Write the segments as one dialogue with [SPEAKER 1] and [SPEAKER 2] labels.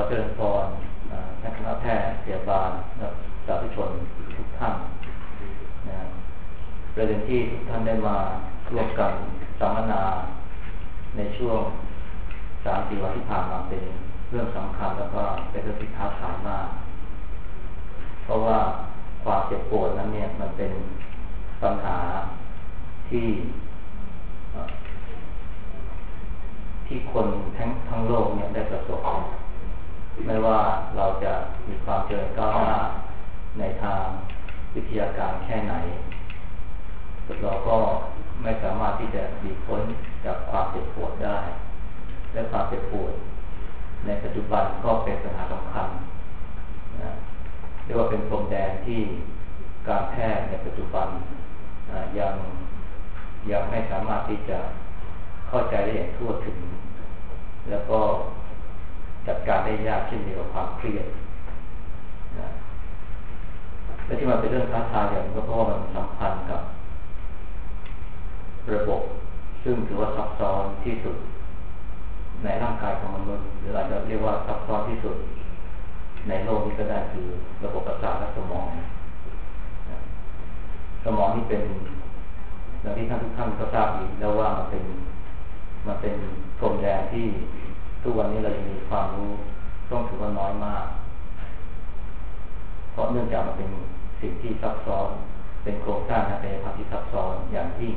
[SPEAKER 1] เจริญพรท่านคณะแพทย์พยาบาลและสาธุชนทุกท่านนะประเด็นที่ทุกท่านได้มาร่วมกันสัมมนาในช่วง3-4 วันที่ผ่านมาเป็นเรื่องสำคัญแล้วก็เป็นเรื่องที่ท้าทายมากเพราะว่าความเจ็บปวดนั้นเนี่ยมันเป็นปัญหาที่คนทั้งโลกเนี่ยได้ประสบไม่ว่าเราจะมีความเจริญก้าวหน้าในทางวิทยาการแค่ไหนเราก็ไม่สามารถที่จะหลีกพ้นจากความเจ็บปวดได้และความเจ็บปวดในปัจจุบันก็เป็นปัญหาสำคัญนะเรียกว่าเป็นพรมแดนที่การแพทย์ในปัจจุบันยังไม่สามารถที่จะเข้าใจได้อย่างทั่วถึงแล้วก็จัดการได้ยากเช่นเดียวกับความเครียดนะและที่มันเป็นเรื่องท้าทายอย่างก็เพราะว่ามันสัมพันธ์กับระบบซึ่งถือว่าซับซ้อนที่สุดในร่างกายของมนุษย์หรืออาจจะเรียกว่าซับซ้อนที่สุดในโลกนี้ก็ได้คือระบบประสาทและสมองสมองนี่เป็นอย่างที่ทุกท่านก็ทราบดีแล้วว่ามันเป็นพรมแดนที่ทุกวันนี้เรายังมีความรู้ต้องถือว่าน้อยมากเพราะเนื่องจากมันเป็นสิ่งที่ซับซ้อนเป็นโครงสร้างทางกายภาพที่ซับซ้อนอย่างยิ่ง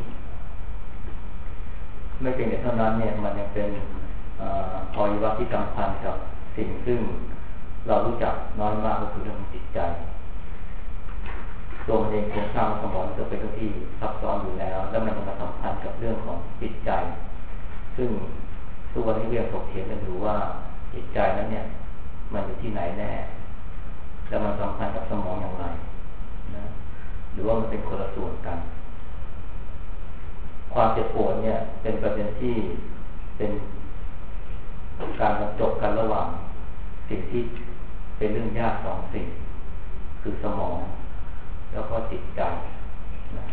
[SPEAKER 1] ไม่เพียงแต่เท่านั้นเนี่ยมันยังเป็นอวัยวะที่สัมพันธ์กับสิ่งซึ่งเรารู้จักน้อยมากก็คือเรื่องจิตใจตัวมันเองโครงสร้างสมองจะเป็นเรื่องที่ซับซ้อนอยู่แล้วแล้วมันมาสัมพันธ์กับเรื่องของจิตใจซึ่งทุกวันนี้เรื่องถกเถียงกันอยู่ว่าจิตใจนั้นเนี่ยมันอยู่ที่ไหนแน่แล้วมันสัมพันธ์กับสมองอย่างไรนะหรือว่ามันเป็นคนละส่วนกันความเจ็บปวดเนี่ยเป็นประเด็นที่เป็นการบรรจบกันระหว่างสิ่งที่เป็นเรื่องยาก2 สิ่งคือสมองแล้วก็จิตใจนะ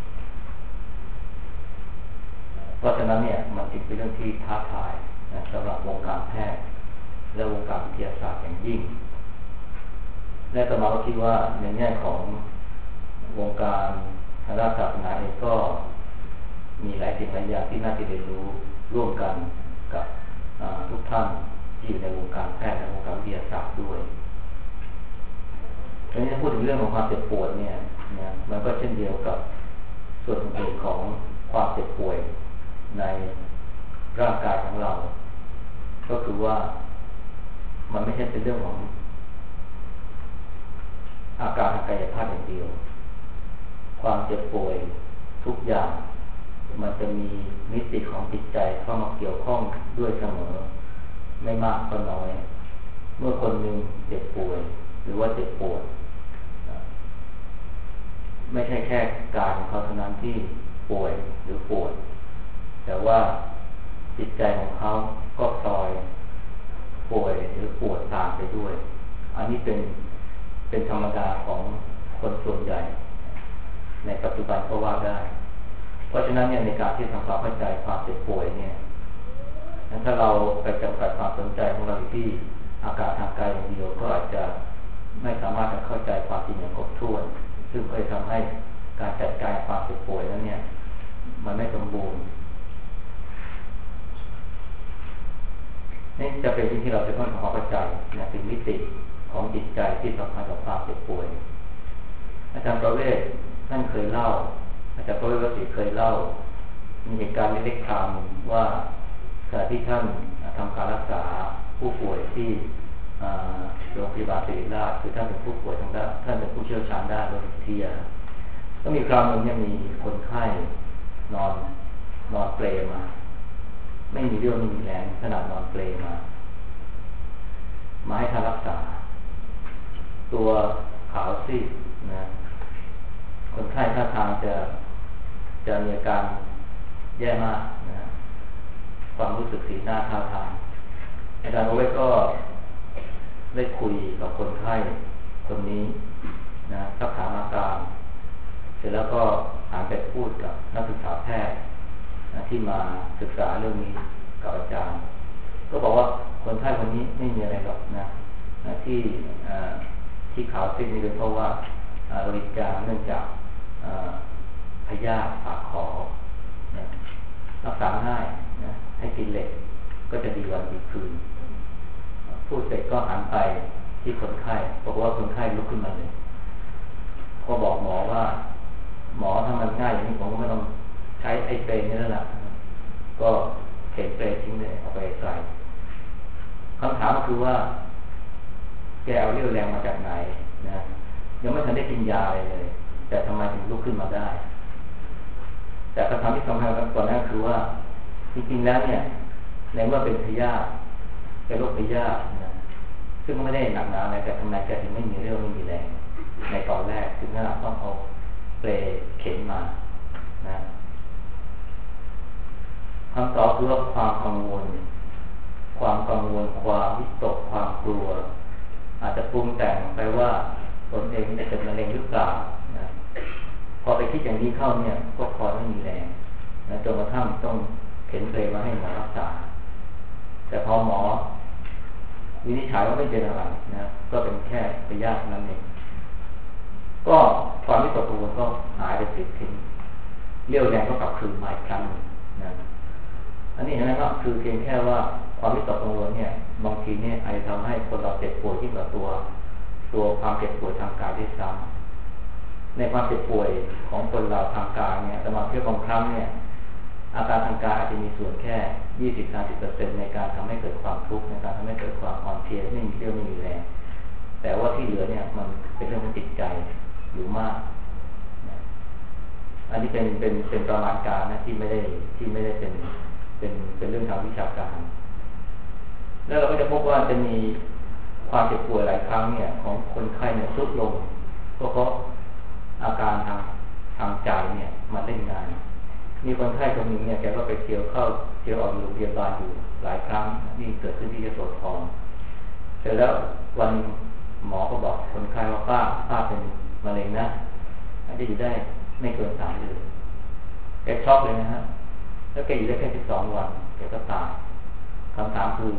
[SPEAKER 1] เพราะฉะนั้นเนี่ยมันจึงเป็นเรื่องที่ท้าทายนะสำหรับวงการแพทย์และวงการวิทยาศาสตร์อย่างยิ่งและต่อมาก็คิดว่าในแง่ของวงการทางด้านศาสนาเองก็มีหลายสิ่งหลายอย่างที่น่าจะเรียนรู้ร่วมกันกับทุกท่านที่อยู่ในวงการแพทย์และวงการวิทยาศาสตร์ด้วยดังนั้นพูดถึงเรื่องของความเจ็บปวดเนี่ยมันก็เช่นเดียวกับส่วนหนึ่งของความเจ็บป่วยในร่างกายของเราก็คือว่ามันไม่ใช่เป็นเรื่องของอาการทางกายภาพอย่างเดียวความเจ็บป่วยทุกอย่างมันจะมีมิติของจิตใจเข้ามาเกี่ยวข้องด้วยเสมอไม่มากก็น้อยเมื่อคนหนึ่งเจ็บป่วยหรือว่าเจ็บปวดไม่ใช่แค่กายของเขาเท่านั้นที่ป่วยหรือปวดแต่ว่าจิตใจของเขาก็พลอยป่วยหรือปวดตามไปด้วยอันนี้เป็นธรรมดาของคนส่วนใหญ่ในปัจจุบันก็ว่าได้เพราะฉะนั้นเนี่ยในการที่ทำความเข้าใจความเจ็บป่วยเนี่ยถ้าเราไปจำกัดความสนใจของเราที่อาการทางกายอย่างเดียวก็อาจจะไม่สามารถจะเข้าใจความจริงอย่างครบถ้วนซึ่งก็จะทำให้การจัดการความเจ็บป่วยนั้นเนี่ยมันไม่สมบูรณ์นี่จะเป็นสิ่งที่เราจะต้องทำความเข้าใจนะเป็นมิติของจิตใจที่สัมพันธ์กับความเจ็บป่วยอาจารย์ประเวศท่านเคยเล่าอาจารย์ประเวศวสีเคยเล่ามีเหตุการณ์เล็กๆคราวหนึ่งว่าขณะที่ท่านทำการรักษาผู้ป่วยที่โรงพยาบาลศิริราชคือท่านเป็นผู้ป่วยทางด้านท่านเป็นผู้เชี่ยวชาญด้านโรควิทยาก็มีคราวหนึ่งเนี่ยมีคนไข้นอนเปลมาไม่มีเรี่ยวไม่มีแรงขนาดนอนเปลมาให้ท่านรักษาตัวขาวซีดนะคนไข้ท่าทางจะมีอาการแย่มากนะความรู้สึกสีหน้าท่าทางอาจารย์โอเวก็ได้คุยกับคนไข้คนนี้นะสักถามอาการเสร็จแล้วก็หันไปพูดกับนักศึกษาแพทย์นะที่มาศึกษาเรื่องนี้กับอาจารย์ก็บอกว่าคนไข้คนนี้ไม่มีอะไรหรอกนะที่ขาวซีดนี่เป็นเพราะว่าโลหิตจางเนื่องจากพยาธิปากขอนะรักษาง่ายนะให้กินเหล็กก็จะดีวันดีคืนพูดเสร็จก็หันไปที่คนไข้บอกว่าคนไข้ลุกขึ้นมาเลยก็บอกหมอว่าหมอถ้ามันง่ายอย่างนี้ผมก็ไม่ต้องใช้ไอ้เปรย์นี่แล้วล่ะก็เข็นเปรย์ทิ้งเลยเอาไปใส่คำถามก็คือว่าแกเอาเรี่ยวแรงมาจากไหนนะยังไม่ทันได้กินยาเลยแต่ทำไมถึงลุกขึ้นมาได้แต่คำถามที่สำคัญก่อนหน้าคือว่าจริงๆแล้วเนี่ยในเมื่อเป็นพยาธิเป็นโรคพยาธินะซึ่งไม่ได้หนักหนาอะไรแต่ทำไมแกถึงไม่มีเรี่ยวไม่มีแรงในตอนแรกถึงขนาดต้องเอาเปลเข็นมานะคำตอบคือว่าความกังวลความวิตกความกลัวอาจจะปรุงแต่งไปว่าตนเองจะเป็นมะเร็งหรือเปล่านะพอไปคิดอย่างนี้เข้าเนี่ยก็คอไม่มีแรงนะจนกระทั่งต้องเข็นเปลมาให้หมอรักษาแต่พอหมอวินิจฉัยว่าไม่เป็นอะไรนะก็เป็นแค่พยาธินั่นเองก็ความวิตกกังวลก็หายไปทิ้งเรี่ยวแรงก็กลับคืนมาอีกครั้งนะอันนี้นะครับคือเพียงแค่ว่าความวิตกกังวลเนี่ยบางทีเนี่ยอาจจะทำให้คนเราเจ็บป่วยที่กว่าตัวความเจ็บป่วยทางกายด้วยซ้ำในความเจ็บป่วยของคนเราทางกายเนี่ยแต่มาเพียงบางครั้งเนี่ยอาการทางกายอาจจะมีส่วนแค่ 20-30% ในการทำให้เกิดความทุกข์ในการทำให้เกิดความอ่อนเพลียไม่มีเรี่ยวไม่มีแรงแต่ว่าที่เหลือเนี่ยมันเป็นเรื่องของจิตใจอยู่มากนะอันนี้เป็นประมาณการนะที่ไม่ได้เป็นเรื่องทางวิชาการแล้วเราก็จะพบว่าจะมีความเจ็บป่วยหลายครั้งเนี่ยของคนไข้เนี่ยทรุดลงก็เพราะอาการทางใจเนี่ยมาเล่นงานมีคนไข้คนหนึ่งเนี่ยแกก็ไปเที่ยวออกอยู่โรงพยาบาลอยู่หลายครั้งนี่เกิดขึ้นที่ยโสธรเสร็จแล้ววันหมอก็บอกคนไข้ว่าป้าเป็นมะเร็งนะอาจจะอยู่ได้ไม่เกิน3 เดือนแกช็อกเลยนะฮะแล้วแกอยู่ได้แค่12 วันแกก็ตายคำถามคือ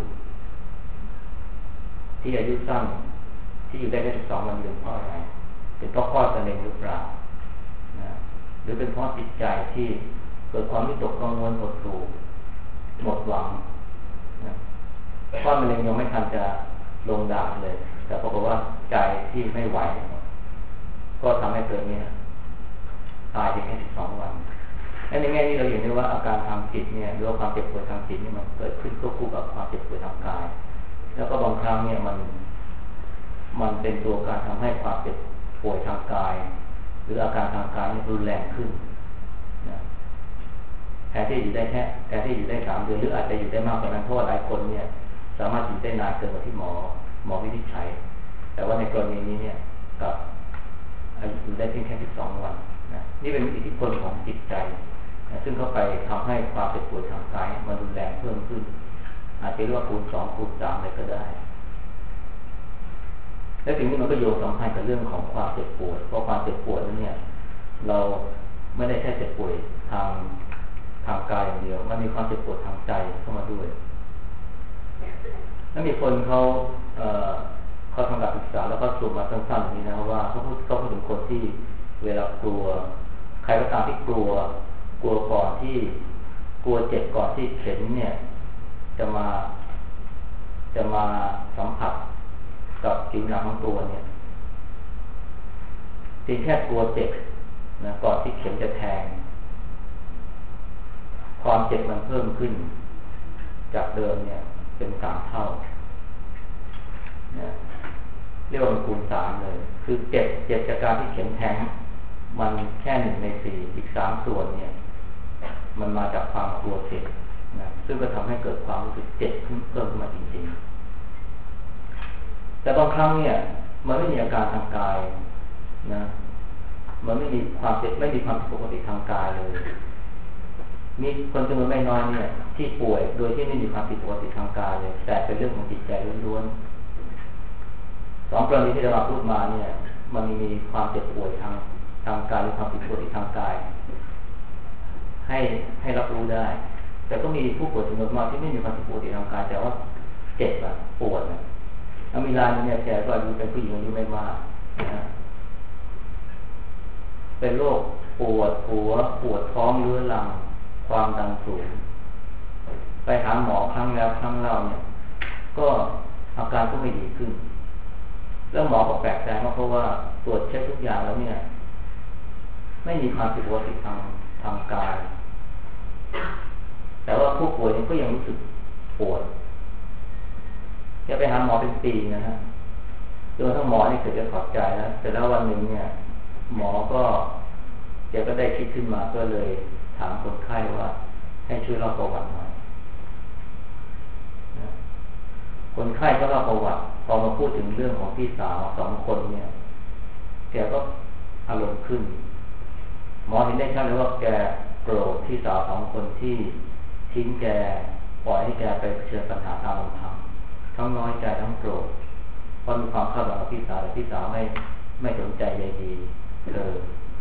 [SPEAKER 1] ที่อายุสั้นที่อยู่ได้แค่12 วันเป็นเพราะอะไรเป็นเพราะข้อมะเร็งหรือเปล่านะหรือเป็นเพราะจิตใจที่เกิดความวิตกกังวลหดหู่หมดหวังนะข้อมะเร็งยังไม่ทันจะลงดาบเลยแต่ปรากฏว่าใจที่ไม่ไหวก็ทำให้เกิดเนี่ยตายเพียงแค่12 วันและในแง่นี้เราเห็นได้ว่าอาการทางจิตเนี่ยหรือว่าความเจ็บป่วยทางจิตนี่มันเกิดขึ้นควบคู่กับความเจ็บป่วยทางกายแล้วก็บางครั้งเนี่ยมันเป็นตัวการทำให้ความเจ็บป่วยทางกายหรืออาการทางกายนี่รุนแรงขึ้นนะแทนที่อยู่ได้3 เดือนหรืออาจจะอยู่ได้มากกว่านั้นเพราะว่าหลายคนเนี่ยสามารถอยู่ได้นานเกินกว่าที่หมอวินิจฉัยแต่ว่าในกรณีนี้เนี่ยกับอยู่ได้เพียงแค่12 วันนะนี่เป็นอิทธิพลของจิตใจนะซึ่งเข้าไปทำให้ความเจ็บป่วยทางกายมันรุนแรงเพิ่มขึ้นอาจจะเรียกว่าคูณ 2 คูณ 3อะไรก็ได้และสิ่งนี้มันก็โยงสัมพันธ์กับเรื่องของความเจ็บปวดเพราะความเจ็บปวดนั้นเนี่ยเราไม่ได้แค่เจ็บป่วยทางกายอย่างเดียวมันมีความเจ็บปวดทางใจเข้ามาด้วยแล้วมีคนเขาทำการศึกษาแล้วก็สรุปมาสั้นๆนี้นะว่าเขาพูดถึงคนที่เวลากลัวใครก็ตามที่กลัวก่อนที่กลัวเจ็บก่อนที่เข็มเนี่ยจะมาสัมผัสกับผิวหนังของตัวเนี่ยเพียงแค่กลัวเจ็บนะก่อนที่เข็มจะแทงความเจ็บมันเพิ่มขึ้นจากเดิมเนี่ยเป็น3 เท่านะเรียกว่าคูณ 3เลยคือเจ็บจากการที่เข็มแทงมันแค่1 ใน 4อีก3 ส่วนเนี่ยมันมาจากความกลัวเจ็บนะซึ่งก็ทำให้เกิดความรู้สึกเจ็บเพิ่มขึ้นมาจริงๆแต่บางครั้งเนี่ยมันไม่มีอาการทางกายนะมันไม่มีความเจ็บไม่มีความผิดปกติทางกายเลยมีคนจำนวนไม่น้อยเนี่ยที่ป่วยโดยที่ไม่มีความผิดปกติทางกายเลยแต่เป็นเรื่องของจิตใจล้วนๆ2 กรณีที่เราพูดมาเนี่ยมันมีความเจ็บป่วยทางกายหรือความผิดปกติทางกายให้รับรู้ได้แต่แต่ก็มีผู้ป่วยจำนวนมากที่ไม่มีความผิดปกติทางกายแต่ว่าเจ็บอะปวดนะมีรายเนี่ยแกก็อายุเป็นผู้หญิงอายุไม่มากนะเป็นโรคปวดหัวปวดท้องเรื้อรังความดันสูงไปหาหมอครั้งแล้วครั้งเล่าเนี่ยก็อาการก็ไม่ดีขึ้นแล้วหมอก็แปลกใจเพราะว่าตรวจเช็คทุกอย่างแล้วเนี่ยไม่มีความผิดปกติทางกายแต่ว่าผู้ป่วยเนี่ยก็ยังรู้สึกปวดแกไปหาหมอเป็นปีนะฮะจนทั้งหมอนี่เกิดจะถอดใจแล้วแต่แล้ววันหนึ่งเนี่ยหมอก็แกก็ได้คิดขึ้นมาก็เลยถามคนไข้ว่าให้ช่วยเล่าประวัติหน่อยคนไข้ก็เล่าประวัติพอมาพูดถึงเรื่องของพี่สาว2 คนเนี่ยแกก็อารมณ์ขึ้นหมอเห็นได้ชัดเลยว่าแกโกรธพี่สาว2 คนที่ทิ้งแกปล่อยให้แกไปเผชิญปัญหาตามลำพังทั้งน้อยใจทั้งโกรธเพราะมีความคาดหวังกับพี่สาวแต่พี่สาวไม่สนใจใยดีเลย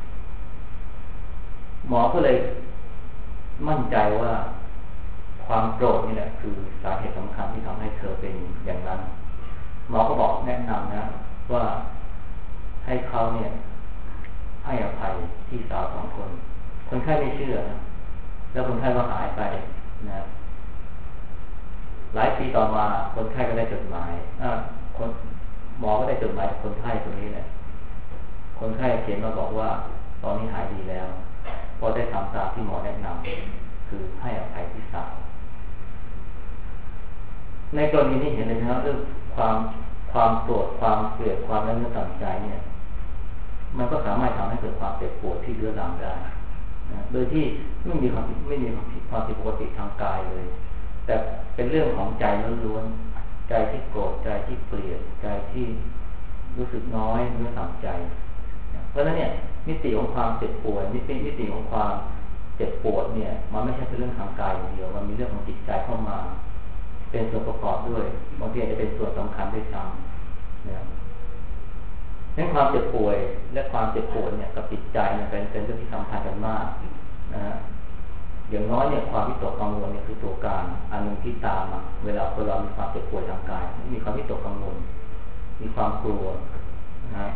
[SPEAKER 1] หมอก็เลยมั่นใจว่าความโกรธนี่แหละคือสาเหตุสำคัญที่ทำให้เธอเป็นอย่างนั้นหมอก็บอกแนะนำนะว่าให้เขาเนี่ยให้อภัยพี่สาว2 คนคนไข้ไม่เชื่อนะแล้วคนไข้ก็หายไปนะหลายปีต่อมาคนไข้ก็ได้จดหมายหมอก็ได้จดหมายจากคนไข้คนนี้แหละคนไข้เขียนมาบอกว่าตอนนี้หายดีแล้วพอได้ทำตามที่หมอแนะนำคือให้อภัยพี่สาวในกรณีนี้เห็นเลยนะครับเรื่องความโกรธความเกลียดความนั้นเนื้อต่ำใจเนี่ยมันก็สามารถทำให้เกิดความเจ็บปวดที่เรื้อรังได้นะโดยที่ไม่มีความผิดปกติทางกายเลยแต่เป็นเรื่องของใจล้วนๆใจที่โกรธใจที่เกลียดใจที่รู้สึกน้อยเนื้อต่ำใจเพราะฉะนั้นเนี่ยมิติของความเจ็บปวดมิติของความเจ็บปวดเนี่ยมันไม่ใช่เป็นเรื่องทางกายอย่างเดียวมันมีเรื่องของจิตใจเข้ามาเป็นส่วนประกอบด้วยบางทีอาจจะเป็นส่วนสำคัญด้วยซ้ำนะนั้นความเจ็บป่วยและความเจ็บปวดเนี่ยกับจิตใจเนี่ยเป็นเรื่องที่สำคัญกันมากนะฮะอย่างน้อยเนี่ยความวิตกกังวลเนี่ยคือตัวการอันหนึ่งที่ตามมาเวลาคนเรามีความเจ็บป่วยทางกายมีความวิตกกังวลมีความกลัวนะฮะ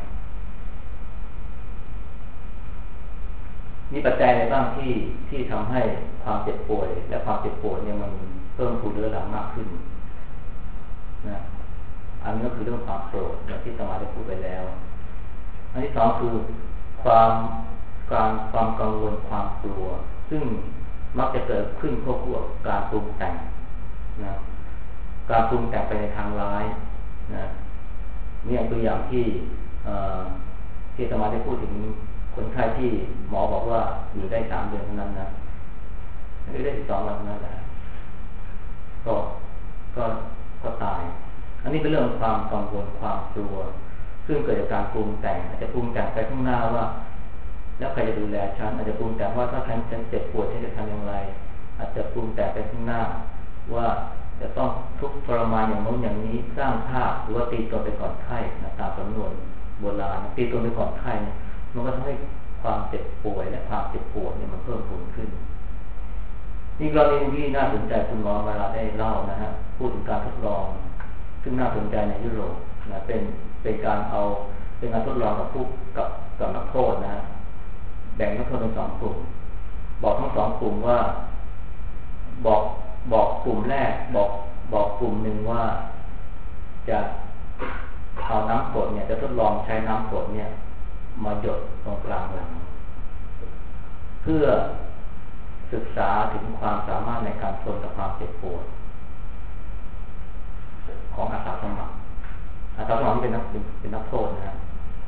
[SPEAKER 1] มีปัจจัยอะไรบ้างที่ทำให้ความเจ็บป่วยและความเจ็บปวดเนี่ยมันเพิ่มพูนเรื้อรังมากขึ้นนะอันนี้ก็คือเรื่องความโกรธอย่างที่สมาได้พูดไปแล้วอันที่ 2คือความกังวลความกลัวซึ่งมักจะเกิดขึ้นควบคู่กับการปรุงแต่งนะการปรุงแต่งไปในทางร้ายนะนี่อย่างตัวอย่างที่สมาได้พูดถึงคนไข้ที่หมอบอกว่าอยู่ได้3 เดือนเท่านั้นนะไม่ได้12 วันเท่านั้นแหละก็ตายอันนี้เป็นเรื่องความกังวลความกลัวซึ่งเกิดจากการปรุงแต่งอาจจะปรุงแต่งไปข้างหน้าว่าแล้วใครจะดูแลฉันอาจจะปรุงแต่งว่าถ้าฉันเจ็บปวดฉันจะทำอย่างไรอาจจะปรุงแต่งไปข้างหน้าว่าจะต้องทุกข์ทรมานอย่างโน้นอย่างนี้สร้างภาพหรือว่าตีตนไปก่อนไข้ตามสำนวนโบราณตีตนไปก่อนไข้มันก็ทำให้ความเจ็บป่วยและความเจ็บปวดเนี่ยมันเพิ่มพูนขึ้นนี่กรณีที่น่าสนใจคุณหมอมาลาได้เล่านะฮะพูดถึงการทดลองซึ่งน่าสนใจในยุโรปนะเป็นการทดลองกับนักโทษนะฮะแบ่งนักโทษเป็น2 กลุ่มบอกทั้ง2 กลุ่มว่าบอกกลุ่มแรกบอกกลุ่มหนึ่งว่าจะเอาน้ำกรดเนี่ยจะทดลองใช้น้ำกรดเนี่ยมาหยดตรงกลางหลังเพื่อศึกษาถึงความสามารถในการทนกับความเจ็บปวดของอาสาสมัครที่เป็นนักโทษนะ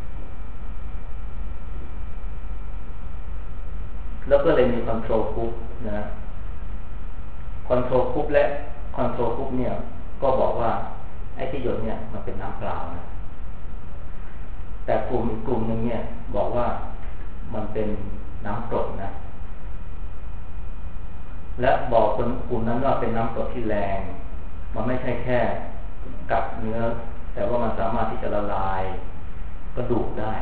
[SPEAKER 1] แล้วก็เลยมีคอนโทรลกรุ๊ปนะคอนโทรลกรุ๊ปและคอนโทรลกรุ๊ปเนี่ยก็บอกว่าไอ้ที่หยดเนี่ยมันเป็นน้ำเปล่านะแต่กลุ่มนึงเนี่ยบอกว่ามันเป็นน้ำกรดนะและบอกคนกลุ่มนั้นว่าเป็นน้ำกรดที่แรงมันไม่ใช่แค่กัดเนื้อแต่ว่ามันสามารถที่จะละลายกระดูกได้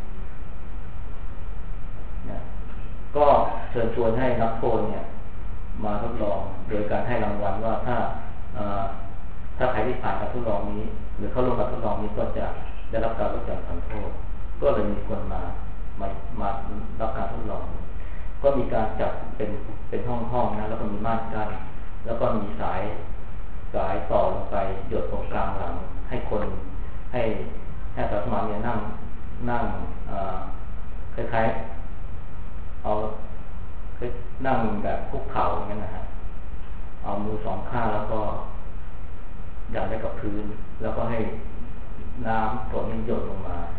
[SPEAKER 1] นะก็เชิญชวนให้นักโทษเนี่ยมาทดลองโดยการให้รางวัลว่าถ้าใครที่ผ่านการทดลองนี้หรือเข้าร่วมการทดลองนี้ก็จะได้รับการลดหย่อนผ่อนโทษก็เลยมีคนมารับการทดลองก็มีการจัดเป็นห้องนะแล้วก็มีม่านกั้นแล้วก็มีสายต่อลงไปหยดตรงกลางหลังให้คนให้อาสาสมัครเนี่ยนั่งคล้ายๆเอานั่งแบบคุกเข่าอย่างนั้นนะฮะเอามือสองข้างแล้วก็ยันไว้กับพื้นแล้วก็ให้น้ำฝนหยดลงมา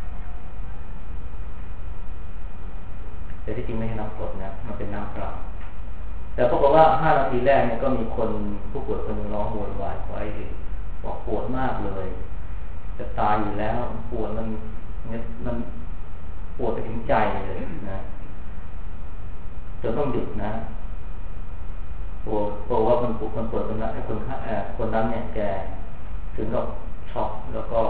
[SPEAKER 1] แต่ที่จริงไม่ใช่น้ำกรดนะมันเป็นน้ำเปล่าแต่ปรากฏว่า5 นาทีแรกเนี่ยก็มีคนผู้ป่วยคนนึงร้องโวยวายขอให้บอกปวดมากเลยจะตายอยู่แล้วปวดมันปวดไปถึงใจเลยนะจนต้องหยุดนะปวดว่ามันปวดคนปวดคนนั้นคนนั้นเนี่ยแกถึงกับช็อกแล้วก็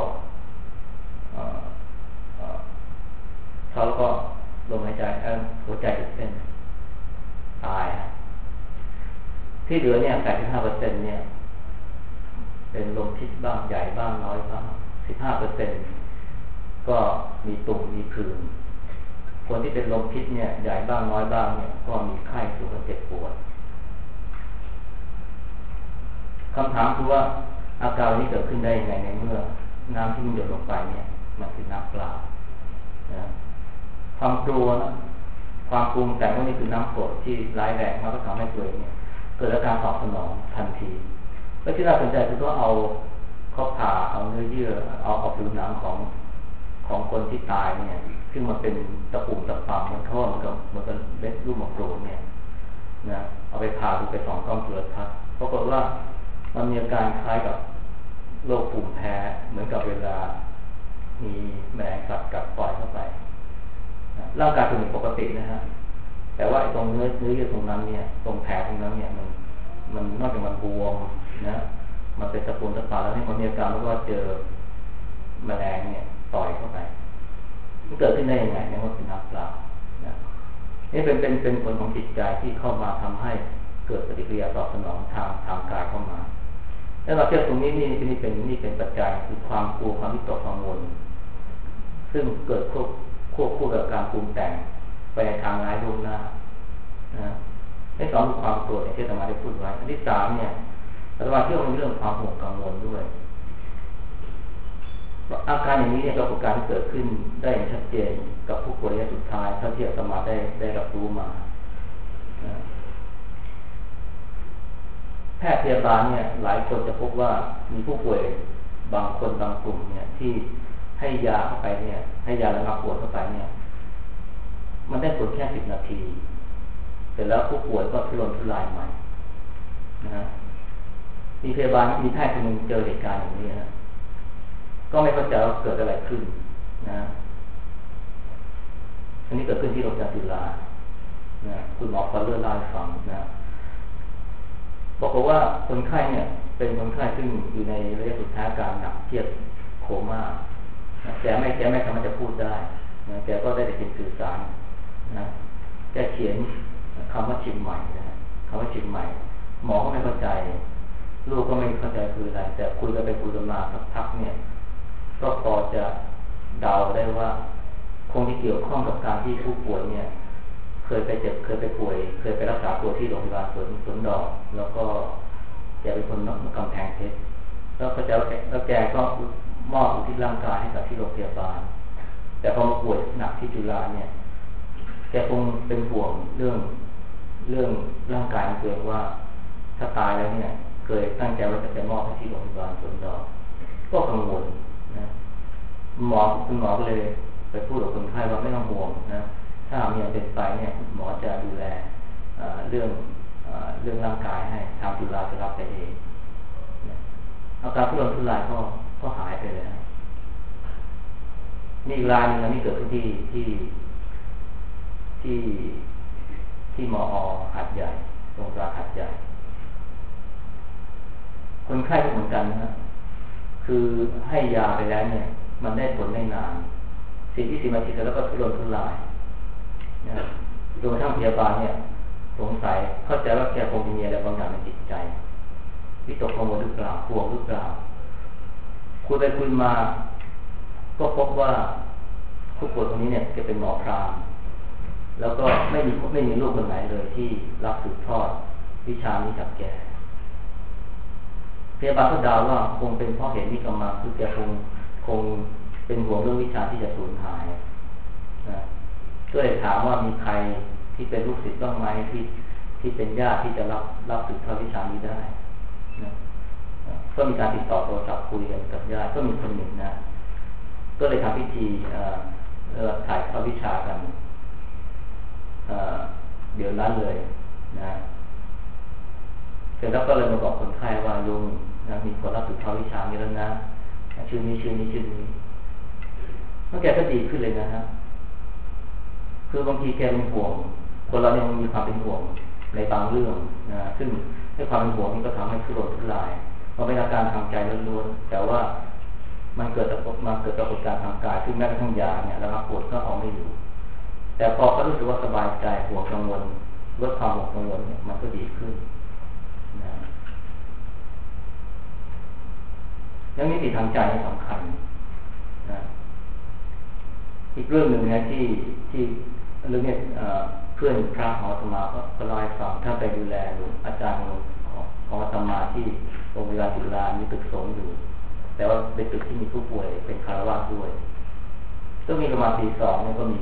[SPEAKER 1] ช็อกแล้วก็ลมหายใจหัวใจหยุดเต้นตายที่เหลือเนี่ย 85% เนี่ยเป็นลมพิษบ้างใหญ่บ้างน้อยบ้าง 15% ก็มีตุ่มมีผื่นคนที่เป็นลมพิษเนี่ยใหญ่บ้างน้อยบ้างเนี่ยก็มีไข้สูงและเจ็บปวดคำถามคือว่าอาการนี้เกิดขึ้นได้ยังไงในเมื่อน้ำที่มันหยดลงไปเนี่ยมันคือน้ำเปล่านะความกลัวนะความปรุงแต่งว่านี่คือน้ำกรดที่ร้ายแรงมากก็ทำให้ตัวเองเนี่ยเกิดอาการตอบสนองทันทีและที่น่าสนใจคือก็เอาข้อผ่าเอาเนื้อเยื่อเอาผิวหนังของคนที่ตายเนี่ยซึ่งมันเป็นตะปุ่มตะปำมันท่อมันก็เล็ดรูปมะกรูดเนี่ยนะเอาไปผ่าดูไป2 กล้องจุลทรรศน์ปรากฏว่ามันมีอาการคล้ายกับโรคภูมิแพ้เหมือนกับเวลามีแมลงสัตว์กัดปล่อยเข้าไปร่างกายเป็นปกตินะฮะแต่ว่าตรงเนื้อเยื่อตรงนั้นเนี่ยตรงแผลตรงนั้นเนี่ยมันนอกจากมันบวมนะมันเป็นตะปูตะปาแล้วนี่มันมีอาการว่าเจอแมลงเนี่ยต่อยเข้าไปมันเกิดขึ้นได้ยังไงเนี่ยมันเป็นน้ำเปล่านะนี่เป็นผลของจิตใจที่เข้ามาทำให้เกิดปฏิกิริยาตอบสนองทางกายเข้ามาแล้วเราเชื่อตรงนี้นี่เป็นปัจจัยคือความกลัวความวิตกกังวลซึ่งเกิดควบคู่กับการปรุงแต่งไปในทางร้ายล่วงหน้านะให้2คือความโกรธอย่างที่อาตมาได้พูดไว้อันที่3เนี่ยอาตมาเชื่อมันเรื่องความห่วงกังวลด้วยอาการอย่างนี้เนี่ยปรากฏการณ์ที่เกิดขึ้นได้อย่างชัดเจนกับผู้ป่วยระยะสุดท้ายเท่าที่อาตมาได้รับรู้มาแพทย์พยาบาลเนี่ยหลายคนจะพบว่ามีผู้ป่วยบางคนบางกลุ่มเนี่ยที่ให้ยาเข้าไปเนี่ยให้ยาระงับปวดเข้าไปเนี่ยมันได้ผลแค่10 นาทีเสร็จแล้วผู้ป่วยก็ทุรนทุรายใหม่นะมีพยาบาลมีแพทย์คนหนึ่งเจอเหตุการณ์อย่างนี้นะก็ไม่เข้าใจว่าเกิดอะไรขึ้นนะอันนี้เกิดขึ้นที่โรงพยาบาลจุฬานะคุณหมอฟันเลือดลายฟังนะบอกว่าคนไข้เนี่ยเป็นคนไข้ซึ่งอยู่ในระยะสุดท้ายการหนักเทียบโคม่าแกไม่สามารถจะพูดได้นะแกก็ได้แต่เขียนสื่อสารนะแกเขียนคำว่าชิมใหม่นะคำว่าชิมใหม่หมอก็ไม่เข้าใจลูกก็ไม่เข้าใจคืออะไรแต่คุยกันไปคุยกันมาสักพักเนี่ยก็พอจะเดาได้ว่าคงที่เกี่ยวข้องกับการที่ผู้ป่วยเนี่ยเคยไปเจ็บเคยไปป่วยเคยไปรักษาตัวที่โรงพยาบาลสวนดอกแล้วก็แกเป็นคนกำแพงเพชรแล้วแกก็มอบอุทิศร่างกายให้กับที่โรงพยาบาลแต่พอมาป่วยหนักที่จุฬาเนี่ยแกคงเป็นห่วงเรื่องร่างกายของตัวเองว่าถ้าตายแล้วเนี่ยเคยตั้งใจว่าจะไปมอบให้ที่โรงพยาบาลสวนดอกก็กังวลนะคุณหมอก็เลยไปพูดกับคนไข้ว่าไม่ต้องห่วงนะถ้ามีอะไรเป็นไปเนี่ยหมอจะดูแลเรื่องร่างกายให้ทางจุฬาจะรับไปเองอาการทุรนทุรายก็หายไปเลยนะมีอีกรายนึงนะนี่เกิดขึ้นที่มอหัดใหญ่โรงพยาบาลหัดใหญ่คนไข้ก็เหมือนกันนะคือให้ยาไปแล้วเนี่ยมันได้ผลไม่นาน10-20 นาทีแล้วก็ทุรนทุรายนะโดยทั้งพยาบาลเนี่ยสงสัยเข้าใจว่าแกคงจะมีอะไรบางอย่างในจิตใจวิตกกังวลหรือเปล่าห่วงหรือเปล่าคุยไปคุยมาก็พบว่าผู้ป่วยคนนี้เนี่ยแกเป็นหมอพรามแล้วก็ไม่มีลูกคนไหนเลยที่รับสืบทอดวิชานี้จากแกพยาบาลก็เดาว่าคงเป็นเพราะเห็นนิกรรมาคือแกคงเป็นห่วงเรื่องวิชาที่จะสูญหายนะก็เลยถามว่ามีใครที่เป็นลูกศิษย์บ้างไหมที่เป็นญาติที่จะรับสืบทอดวิชานี้ได้นะก็มีการติดต่อโทรศัพท์คุยกันกับญาติก็มีคนหนึ่งนะก็เลยทำพิธีถ่ายทอดวิชากันเดี๋ยวนั้นเลยนะเสร็จแล้วก็เลยมาบอกคนไข้ว่าลุงนะมีคนรับสืบทอดวิชานี้แล้วนะชื่อนี้แล้วแกก็ดีขึ้นเลยนะฮะคือบางทีแกเป็นห่วงคนเราเนี่ยมันมีความเป็นห่วงในบางเรื่องนะซึ่งในความเป็นห่วงนี้ก็ทำให้ทุรนทุรายมันเป็นอาการทางใจล้วนๆแต่ว่ามันเกิดปรากฏการณ์ทางกายซึ่งแม้กระทั่งยาเนี่ยแล้วปวดก็เอาไม่อยู่แต่พอเขารู้สึกว่าสบายใจห่วงกังวลลดความห่วงกังวลเนี่ยมันก็ดีขึ้นนะแล้วมิติทางใจนี่สำคัญนะอีกเรื่องหนึ่งนะที่เรื่องนี้เพื่อนพระของอาตมาก็เล่าให้ฟังถ้าไปดูแลอาจารย์ของอาตมาที่โรงพยาบาลจุฬามีตึกสงฆ์อยู่แต่ว่าเป็นตึกที่มีผู้ป่วยเป็นคารวะด้วยก็มีประมาณตี 2เนี่ยก็มี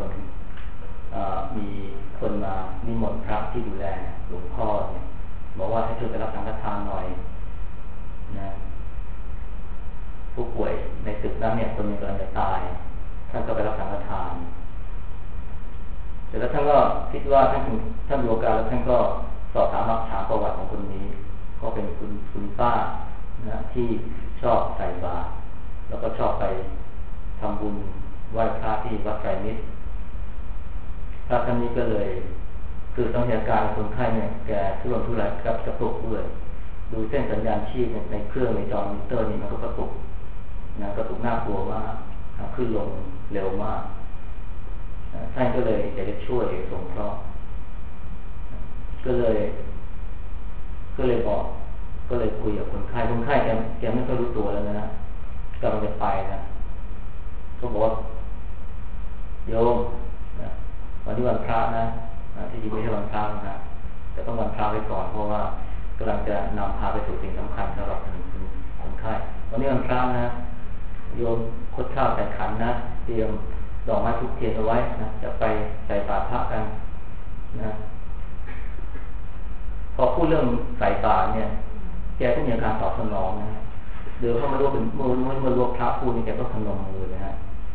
[SPEAKER 1] คนมานิมนต์พระที่ดูแลหลวงพ่อเนี่ยบอกว่าให้ช่วยไปรับสังฆทานหน่อยนะผู้ป่วยในตึกนั้นเนี่ยคนนึงกำลังจะตายท่านก็ไปรับสังฆทานเสร็จแล้วท่านก็คิดว่าท่านดูอาการแล้วท่านก็สอบถามประวัติของคนนี้ก็เป็นคุณป้านะที่ชอบใส่บาตรแล้วก็ชอบไปทำบุญไหว้พระที่วัดไตรมิตรพระท่านนี้ก็เลยคือสังเกตการณ์คนไข้เนี่ยแกทุรนทุรายกับกระตุกด้วยดูเส้นสัญญาณชีพในเครื่องในจอมอนิเตอร์นี่มันก็กระตุกนะกระตุกน่ากลัวว่าขึ้นลงเร็วมากท่านก็เลยอยากจะช่วยสงเคราะห์ก็เลยบอกก็เลยคุยกับคนไข้แกไม่ค่อยรู้ตัวแล้วนะกำลังจะไปนะก็บอกว่าโยมนะวันนี้วันพระนะที่จริงไม่ใช่วันพระนะแต่ต้องวันพระไว้ก่อนเพราะว่ากำลังจะนำพาไปสู่สิ่งสำคัญสำหรับคนไข้วันนี้วันพระนะโยมคดข้าวใส่ขันนะเตรียมดอกไม้ทุกเทียนเอาไว้นะจะไปใส่บาตรพระกันนะพอพูดเรื่องใส่บาตรเนี่ยแกก็มีอาการตอบสนองนะเดี๋ยวเขามารู้เป็นเมื่อรู้พระพูดนี่แกก็พนมมือนะฮะ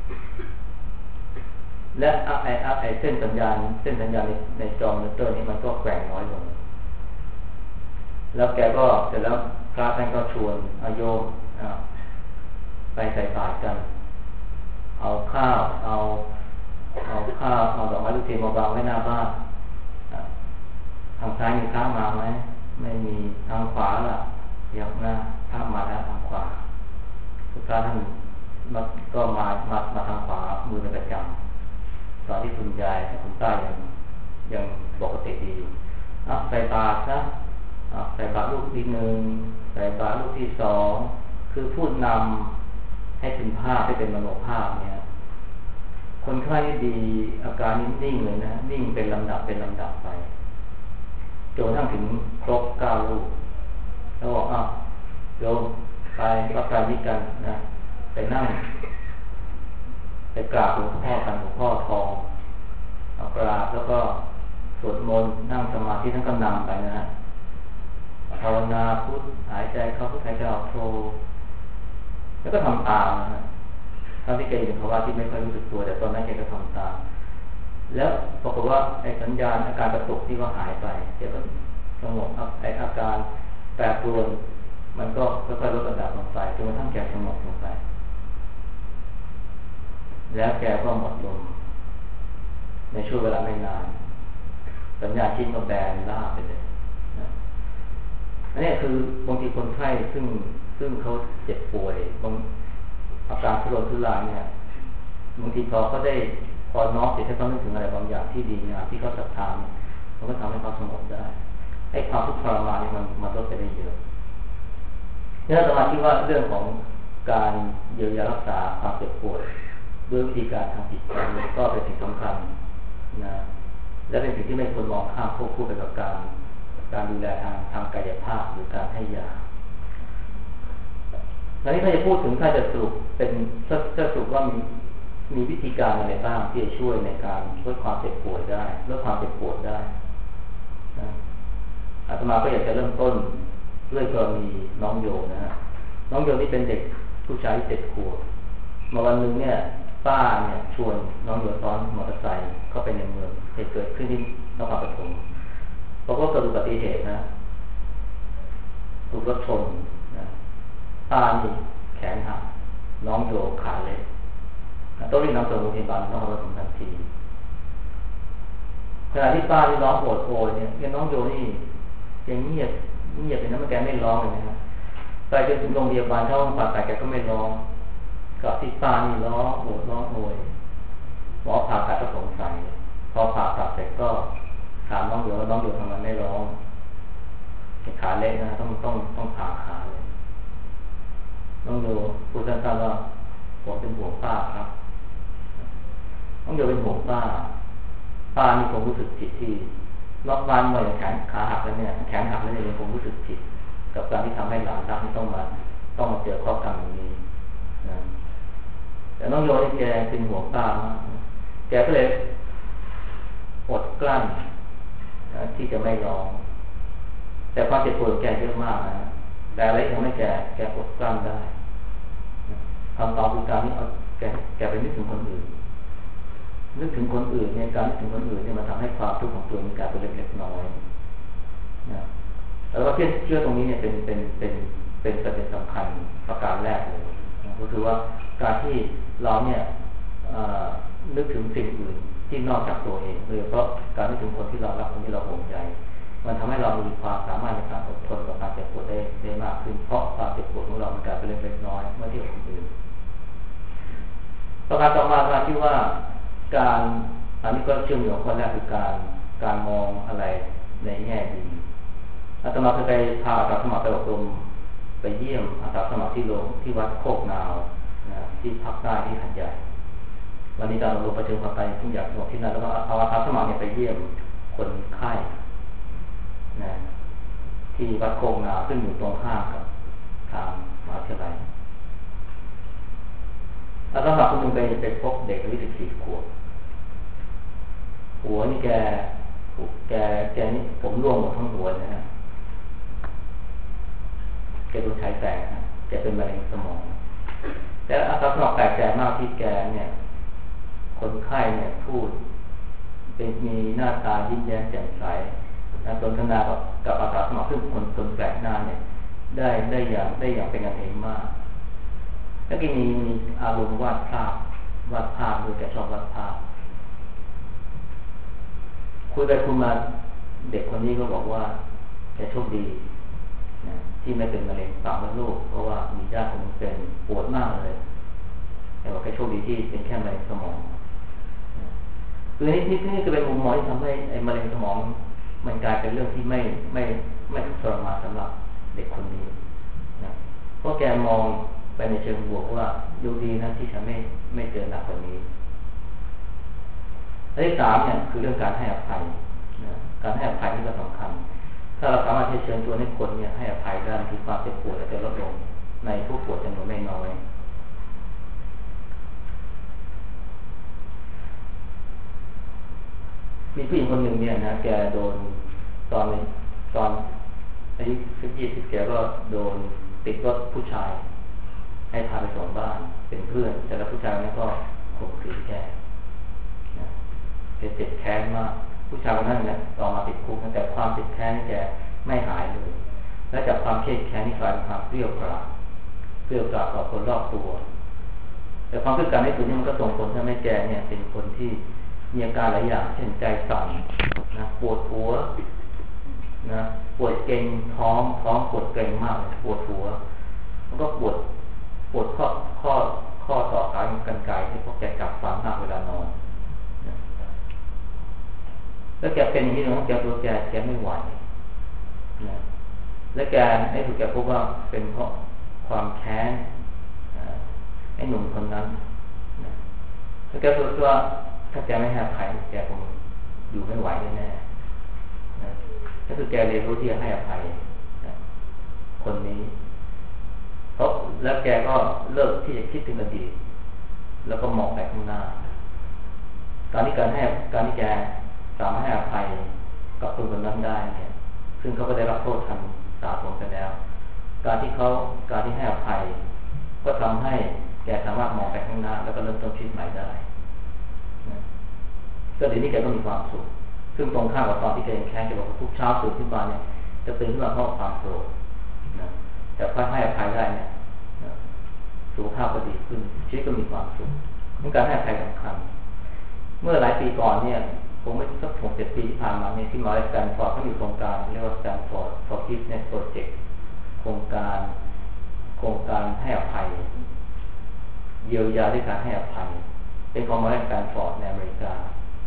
[SPEAKER 1] และไอเส้นสัญญาณในจอมอนิเตอร์นี่มันก็แกว่งน้อยลงแล้วแกก็เสร็จแล้วพระท่านก็ชวนโยมไปใส่บาตรกันเอาข้าวเอาดอกไม้ทุกเทียนมาวางไว้หน้าบ้านทางซ้ายมีพระมาไหมไม่มีทางขวาล่ะอย่างหน้าพระมาแล้วทางขวาพระท่านก็มาทางขวามือเป็นประจำตอนที่คุณยายคุณป้ายังปกติดีอยู่ใส่บาตรนะใส่บาตรลูกที่ 1ใส่บาตรลูกที่ 2คือพูดนำให้เป็นภาพให้เป็นมโนภาพเนี่ยคนไข้ดีอาการนิ่งเลยนะนิ่งเป็นลำดับไปจนทั้งถึงครบ9ลูกแล้วบอกโยมไปรับการยิกันนะไปนั่งไปกราบหลวงพ่อกันหลวงพ่อทองเอากราบแล้วก็สวดมนต์นั่งสมาธิท่านก็นำไปนะภาวนาพุทหายใจเข้าพุทหายใจออกโทแล้วก็ทำตามนะฮะทั้งที่แกอยู่ในภาวะที่ไม่ค่อยรู้สึกตัวแต่ตอนนั้นแกก็ทำตามแล้วปรากฏว่าไอ้สัญญาณอาการกระตุกที่ก็หายไปแกก็สงบไอ้อาการแปรปรวนมันก็ค่อยๆลดระดับลงไปจนกระทั่งแกสงบลงไปแล้วแกก็หมดลมในช่วงเวลาไม่นานสัญญาณชีพก็แบนลาบไปเลยนะอันนี้คือบางทีคนไข้ซึ่งเขาเจ็บป่วยบางอาการทุรนทุรายเนี่ยบางทีพอน้อมจิตให้เขานึกถึงอะไรบางอย่างที่ดีงามที่เขาศรัทธามันก็ทำให้เขาสงบได้ไอ้ความทุกข์ทรมานนี่มันลดไปได้เยอะนี่เราคิดว่าเรื่องของการเยียวยารักษาความเจ็บปวดด้วยวิธีการทางจิตใจก็เป็นสิ่งสำคัญนะและเป็นสิ่งที่ไม่ควรมองข้ามควบคู่ไปกับการดูแลทางกายภาพหรือการให้ยาแล้วนี่ถ้าจะพูดถึงถ้าจะสรุปเป็นถ้าสรุปว่ามีวิธีการอะไรบ้างที่จะช่วยในการลดความเจ็บปวดได้ลดความเจ็บปวดได้นะอาตมาก็อยากจะเริ่มต้นด้วยกรณีน้องโยนะฮะน้องโยนี่เป็นเด็กผู้ชาย7 ขวบมาวันหนึ่งเนี่ยป้าเนี่ยชวนน้องโยซ้อนมอเตอร์ไซค์เข้าไปในเมืองเหตุเกิดขึ้นที่นครปฐมเพราะว่าเกิดอุบัติเหตุนะถูกรถชนนะป้านี่แขนหักน้องโยขาเละต้องรีบนำส่งโรงพยาบาลนครปฐมทันทีขณะที่ป้าที่ร้องโอดโอยเนี่ยน้องโยนี่ยังเงียบเลยนะแกไม่ร้องเลยนะฮะไปจนถึงโรงพยาบาลเข้าห้องผ่าตัดแกก็ไม่ร้องกับที่ป้านี่ร้องโอดร้องโอยหมอผ่าตัดก็สงสัยพอผ่าตัดเสร็จก็ถามน้องโยว่าน้องโยทำไมไม่ร้องขาเละนะต้องผ่าขาเลยน้องโยพูดสั้นๆว่าผมเป็นห่วงป้าครับน้องโยเป็นห่วงป้านี่ผมรู้สึกผิดที่ล็อกบ้านไว้แขนขาหักแล้วเนี่ยแขนหักแล้วเนี่ยผมรู้สึกผิดกับการที่ทำให้หลานรักที่ต้องมาเจอข้อกรรมอย่างนี้นะแต่น้องโยนี่แกเป็นห่วงป้ามากแกก็เลยอดกลั้นที่จะไม่ร้องแต่ความเจ็บปวดแกเยอะมากนะแต่อะไรทำให้แกอดกลั้นได้คำตอบคือการที่เอาแกไปนึกถึงคนอื่นเนี่ยการนึกถึงคนอื่นเนี่ยมันทำให้ความทุกข์ของตัวมีการเป็นเล็กน้อยนะแล้วก็เชื่อตรงนี้เนี่ยเป็นประเด็นสำคัญประการแรกเลยนะก็คือว่าการที่เราเนี่ยนึกถึงสิ่งอื่นที่นอกจากตัวเองโดยเฉพาะการนึกถึงคนที่เรารักคนที่เราห่วงใยมันทำให้เรามีความสามารถในการอดทนกับการเจ็บปวดได้มากขึ้นเพราะความเจ็บปวดของเรามันกลายเป็นเรื่องเล็กน้อยเมื่อเทียบกับคนอื่นประการต่อมาที่ว่าการอันนี้ก็เชื่อมโยงข้อแรกคือการมองอะไรในแง่ดีอาตมาเคยไปพาอาสาสมัครไปอบรมไปเยี่ยมอาสาสมัครที่วัดโคกนาวนะที่ภาคใต้ที่หัดใหญ่วันนี้การอบรมประชุมไปทุกอย่างสงบที่นั่นแล้วก็เอาอาสาสมัครเนี่ยไปเยี่ยมคนไข้นะที่วัดโคกนาวซึ่งอยู่ตรงข้ามกับทางมหาวิทยาลัยอาสาสมัครคนหนึ่งไปพบเด็กอายุ14 ขวบหัวนี่แกนี่ผมร่วงหมดทั้งหัวเลยนะแกโดนฉายแสงนะแกเป็นมะเร็งสมองแต่อาสาสมัครแปลกใจมากที่แกเนี่ยคนไข้เนี่ยพูดมีหน้าตายิ้มแย้มแจ่มใสสนทนากับอาสาสมัครซึ่งคนแปลกหน้าเนี่ยได้อย่างเป็นกันเองมากแล้วก็มีอารมณ์วาดภาพโดยแกชอบวาดภาพคุยไปคุยมาเด็กคนนี้ก็บอกว่าแกโชคดีนะที่ไม่เป็นมะเร็งปากมดลูกเพราะว่ามีญาติคนนึงเป็นปวดมากเลยแต่ว่าแกโชคดีที่เป็นแค่มะเร็งสมองคือนี่คือเป็นมุมมองที่ทำให้ไอ้มะเร็งสมองมันกลายเป็นเรื่องที่ไม่ทุกข์ทรมานสำหรับเด็กคนนี้นะเพราะแกมองไปในเชิงบวกว่าดูดีนะที่ฉันไม่เจอหนักกว่านี้อันที่ 3เนี่ยคือเรื่องการให้อภัยนะการให้อภัยนี่ก็สำคัญถ้าเราสามารถที่จะเชิญชวนให้คนเนี่ยให้อภัยได้คือความเจ็บปวดจะลดลงในผู้ป่วยจำนวนไม่น้อยมีผู้หญิงคนหนึ่งเนี่ยนะแกโดนตอนอายุ20แกก็โดนติดรถผู้ชายให้พาไปส่งบ้านเป็นเพื่อนแต่แล้วผู้ชายนั้นก็ข่มขืนแกเจ็บแค้นมากผู้ชายคนนั้นเนี่ยต่อมาติดคุกแต่ความเจ็บแค้นแกไม่หายเลยและจากความเครียดแค้นนี่กลายเป็นความเกลี้ยกล่อมต่อคนรอบตัวแต่ความพิการในตัวนี้มันก็ส่งผลทำให้แกเนี่ยเป็นคนที่มีอาการหลายอย่างเช่นใจสั่นนะปวดหัวนะปวดเกร็งท้องปวดเกร็งมากปวดหัวแล้วก็ปวดข้อต่อขากรรไกรที่พวกแกจับฝังมากเวลานอนแล้วแกเป็นอย่างนี้นะแกตัวแกไม่ไหวนะและแกให้ถูกแกพบว่าเป็นเพราะความแค้นไอ้หนุ่มคนนั้นนะแล้วแกรู้ว่าถ้าแกไม่ให้อภัยแกคงอยู่ไม่ไหวแน่ๆนะก็คือแกเรียนรู้ที่จะให้อภัยนะคนนี้เพราะแล้วแกก็เลิกที่จะคิดถึงอดีตแล้วก็มองไปข้างหน้าการที่แกสามารถให้อภัยกับคนนั้นได้เนี่ยซึ่งเขาก็ได้รับโทษทันสาสมไปแล้วการที่ให้อภัยก็ทำให้แกสามารถมองไปข้างหน้าแล้วก็เริ่มต้นชีวิตใหม่ได้นะก็เดี๋ยวนี้แกก็มีความสุขซึ่งตรงข้ามกับตอนที่แกยังแค้นแกบอกว่าทุกเช้าตื่นขึ้นมาเนี่ยจะตื่นขึ้นมาเพราะความโกรธนะแต่พอให้อภัยได้เนี่ยสุขภาพก็ดีขึ้นชีวิตก็มีความสุขนี่การให้อภัยสำคัญเมื่อหลายปีก่อนเนี่ยผมไม่สัก6-7 ปีที่ผ่านมาเนี่ยที่มหาวิทยาลัยสแตนฟอร์ดเขามีโครงการเรียกว่า Stanford Forgiveness Project โครงการให้อภัยเยียวยาด้วยการให้อภัยเป็นของมหาวิทยาลัยสแตนฟอร์ดในอเมริกา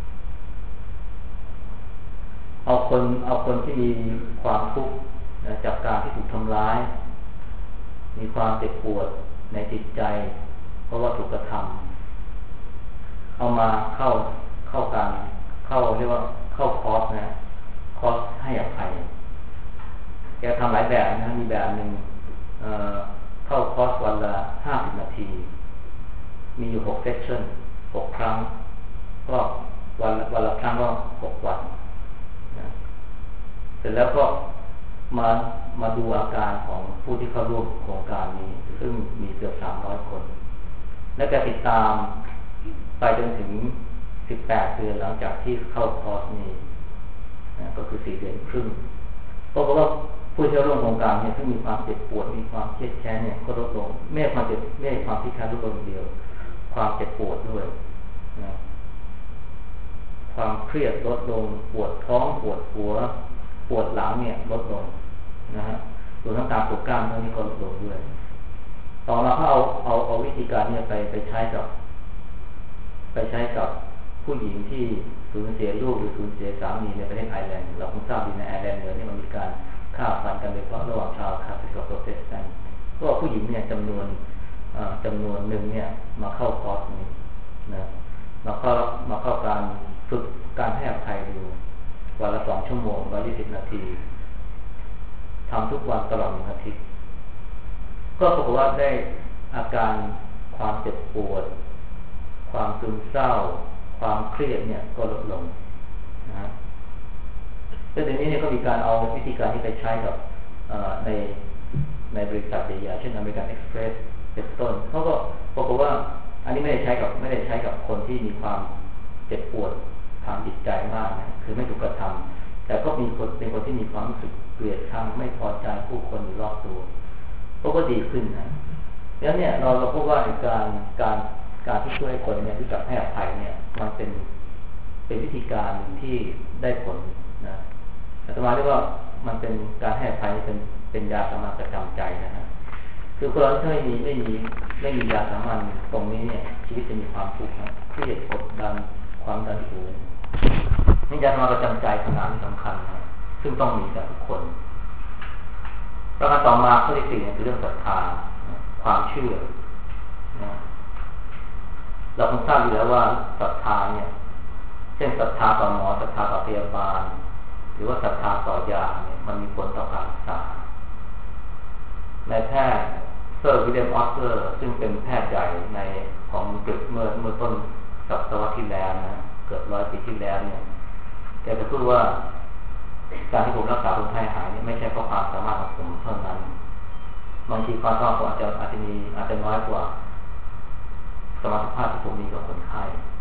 [SPEAKER 1] เอาคนที่มีความทุกข์จากการที่ถูกทำร้ายมีความเจ็บปวดในจิตใจเพราะว่าถูกกระทำเอามาเข้าเรียกว่าเข้าคอร์สนะคอร์สให้อภัยแกทำหลายแบบนะมีแบบหนึ่งเข้าคอร์สวันละ50 นาทีมีอยู่6 เซสชั่น6 ครั้งก็วันละครั้งก็6 วันนะเสร็จแล้วก็มาดูอาการของผู้ที่เข้าร่วมโครงการนี้ซึ่งมีเกือบ300 คนและแกติดตามไปจนถึง18 เดือนหลังจากที่เข้าคอร์สนี้นะก็คือ4 เดือนครึ่งเพราะว่าผู้ที่ร่วมโครงการเนี่ยซึ่งมีความเจ็บปวดมีความเครียดแค้นเนี่ยก็ลดลงไม่ความเครียดแค้นลดลงเดียวความเจ็บปวดด้วยนะความเครียดลดลงปวดท้องปวดหัวปวดหลังเนี่ยลดลงนะฮะรวมทั้งการปวดกล้ามเนื้อนี่ก็ลดลงด้วยต่อมาเขาเอาวิธีการเนี่ยไปใช้กับผู้หญิงที่สูญเสียลูกหรือสูญเสียสามีในประเทศไอร์แลนด์เราคงทราบดีในไอร์แลนด์เหนือเนี่ยมันมีการฆ่าฟันกันโดยเฉพาะระหว่างชาวคาทอลิกกับโปรเตสแตนต์ก็ผู้หญิงเนี่ยจำนวนหนึ่งเนี่ยมาเข้าคอร์สนี้นะมาเข้าการฝึกการให้อภัยดูวันละ2 ชั่วโมง120 นาทีทำทุกวันตลอด1 อาทิตย์ก็ปรากฏว่าได้อาการความเจ็บปวดความซึมเศร้าความเครียดเนี่ยก็ลดลงนะแล้วเดี๋ยวนี้เนี่ยก็มีการเอาวิธีการที่ไปใช้กับในบริษัทใหญ่ๆเช่น American Express เป็นต้นเขาก็บอกว่าอันนี้ไม่ได้ใช้กับคนที่มีความเจ็บปวดทางจิตใจมากนะคือไม่ถูกกระทำแต่ก็เป็นคนที่มีความรู้สึกเกลียดชังไม่พอใจผู้คนอยู่รอบตัวก็ดีขึ้นนะแล้วเนี่ยเราพบว่าการที่ช่วยคนเนี่ยที่จะให้อภัยเนี่ยมันเป็นวิธีการหนึ่งที่ได้ผลนะอาตมาเรียกว่ามันเป็นการให้อภัยเป็นยาสามัญประจำใจนะฮะคือคนเราถ้าไม่มียาสามัญตรงนี้เนี่ยชีวิตจะมีความทุกข์นะเครียดกดดันความดันสูงนี่ยาสามัญประจำใจขนาดนี้สำคัญนะซึ่งต้องมีกับทุกคนประการต่อมาข้อที่ 4เนี่ยคือเรื่องศรัทธาความเชื่อนะเราคงทราบอยู่แล้วว่าศรัทธาเนี่ยเช่นศรัทธาต่อหมอศรัทธาต่อพยาบาลหรือว่าศรัทธาต่อยาเนี่ยมันมีผลต่อการรักษานายแพทย์เซอร์วิลเลียมออสเตอร์ซึ่งเป็นแพทย์ใหญ่ในของอังกฤษเมื่อต้นศตวรรษที่แล้วนะเกือบ100 ปีที่แล้วเนี่ยแกจะพูดว่าการที่ผมรักษาคนไข้หายเนี่ยไม่ใช่เพราะความสามารถของผมเท่านั้นบางทีความสามารถผมอาจจะน้อยกว่าสมรรถภาพที่ผมมีกับคนไข้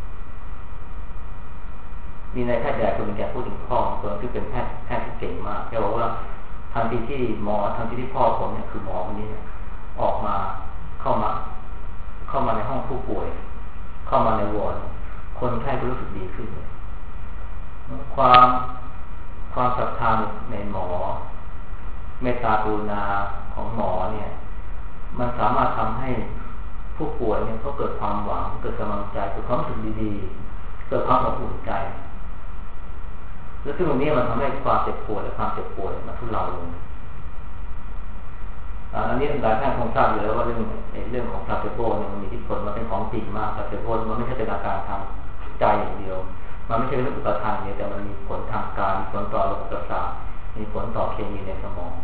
[SPEAKER 1] มีนายแพทย์ใหญ่คนหนึ่งแกพูดถึงพ่อคนที่เป็นแพทย์ที่เก่งมากแกบอกว่าทันทีที่พ่อผมเนี่ยคือหมอคนนี้เนี่ยออกมาเข้ามาในห้องผู้ป่วยเข้ามาในวอร์ดคนไข้ก็รู้สึกดีขึ้นเลยความศรัทธาในหมอเมตตากรุณาของหมอเนี่ยมันสามารถทำให้ผู้ป่วยเนี่ยเขาเกิดความหวังเกิดกำลังใจเกิดความรู้สึกดีๆเกิดความอบอุ่นใจแล้วซึ่งตรงนี้มันทำให้ความเจ็บปวดและความเจ็บปวดมันทุเลาลงอันนี้หลายท่านคงทราบอยู่แล้วว่าเรื่องของพลาสโบเนี่ยมันมีอิทธิพลมันเป็นของจริงมากพลาสโบมันไม่ใช่เป็นอาการทางใจอย่างเดียวมันไม่ใช่เป็นอุปทานเดียวแต่มันมีผลทางกายมีผลต่อระบบประสาทมีผลต่อเคมีในสมอง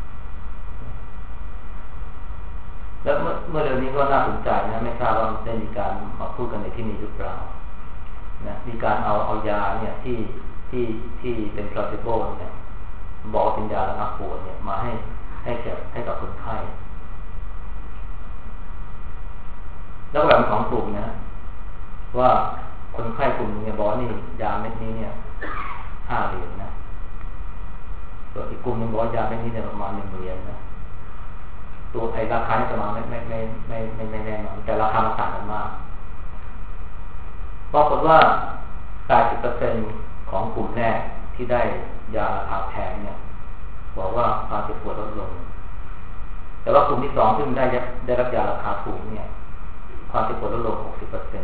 [SPEAKER 1] แล้วเมื่อเดือนนี้ก็น่าสนใจนะไม่ทราบว่าได้มีการมาพูดกันในที่นี้หรือเปล่านะมีการเอายาเนี่ยที่เป็นพลาสโบเนี่ยบอกเป็นยาระงับปวดเนี่ยมาให้กับคนไข้แล้วแบ่งสองกลุ่มนะว่าคนไข้กลุ่มนึงเนี่ยบอกนี่ยาเม็ดนี้เนี่ย$5นะส่วนอีกกลุ่มนึงบอกยาเม็ดนี้เนี่ยประมาณ$1นะตัวไอ้ราคาเนี่ยประมาณไม่แน่นอนแต่ราคามันต่างกันมากปรากฏว่า 80% ของกลุ่มแรกที่ได้ยาราคาแพงเนี่ยบอกว่าความเจ็บปวดลดลงแต่ว่ากลุ่มที่สองซึ่งได้รับยาราคาถูกเนี่ยความเจ็บปวดลดลง 60%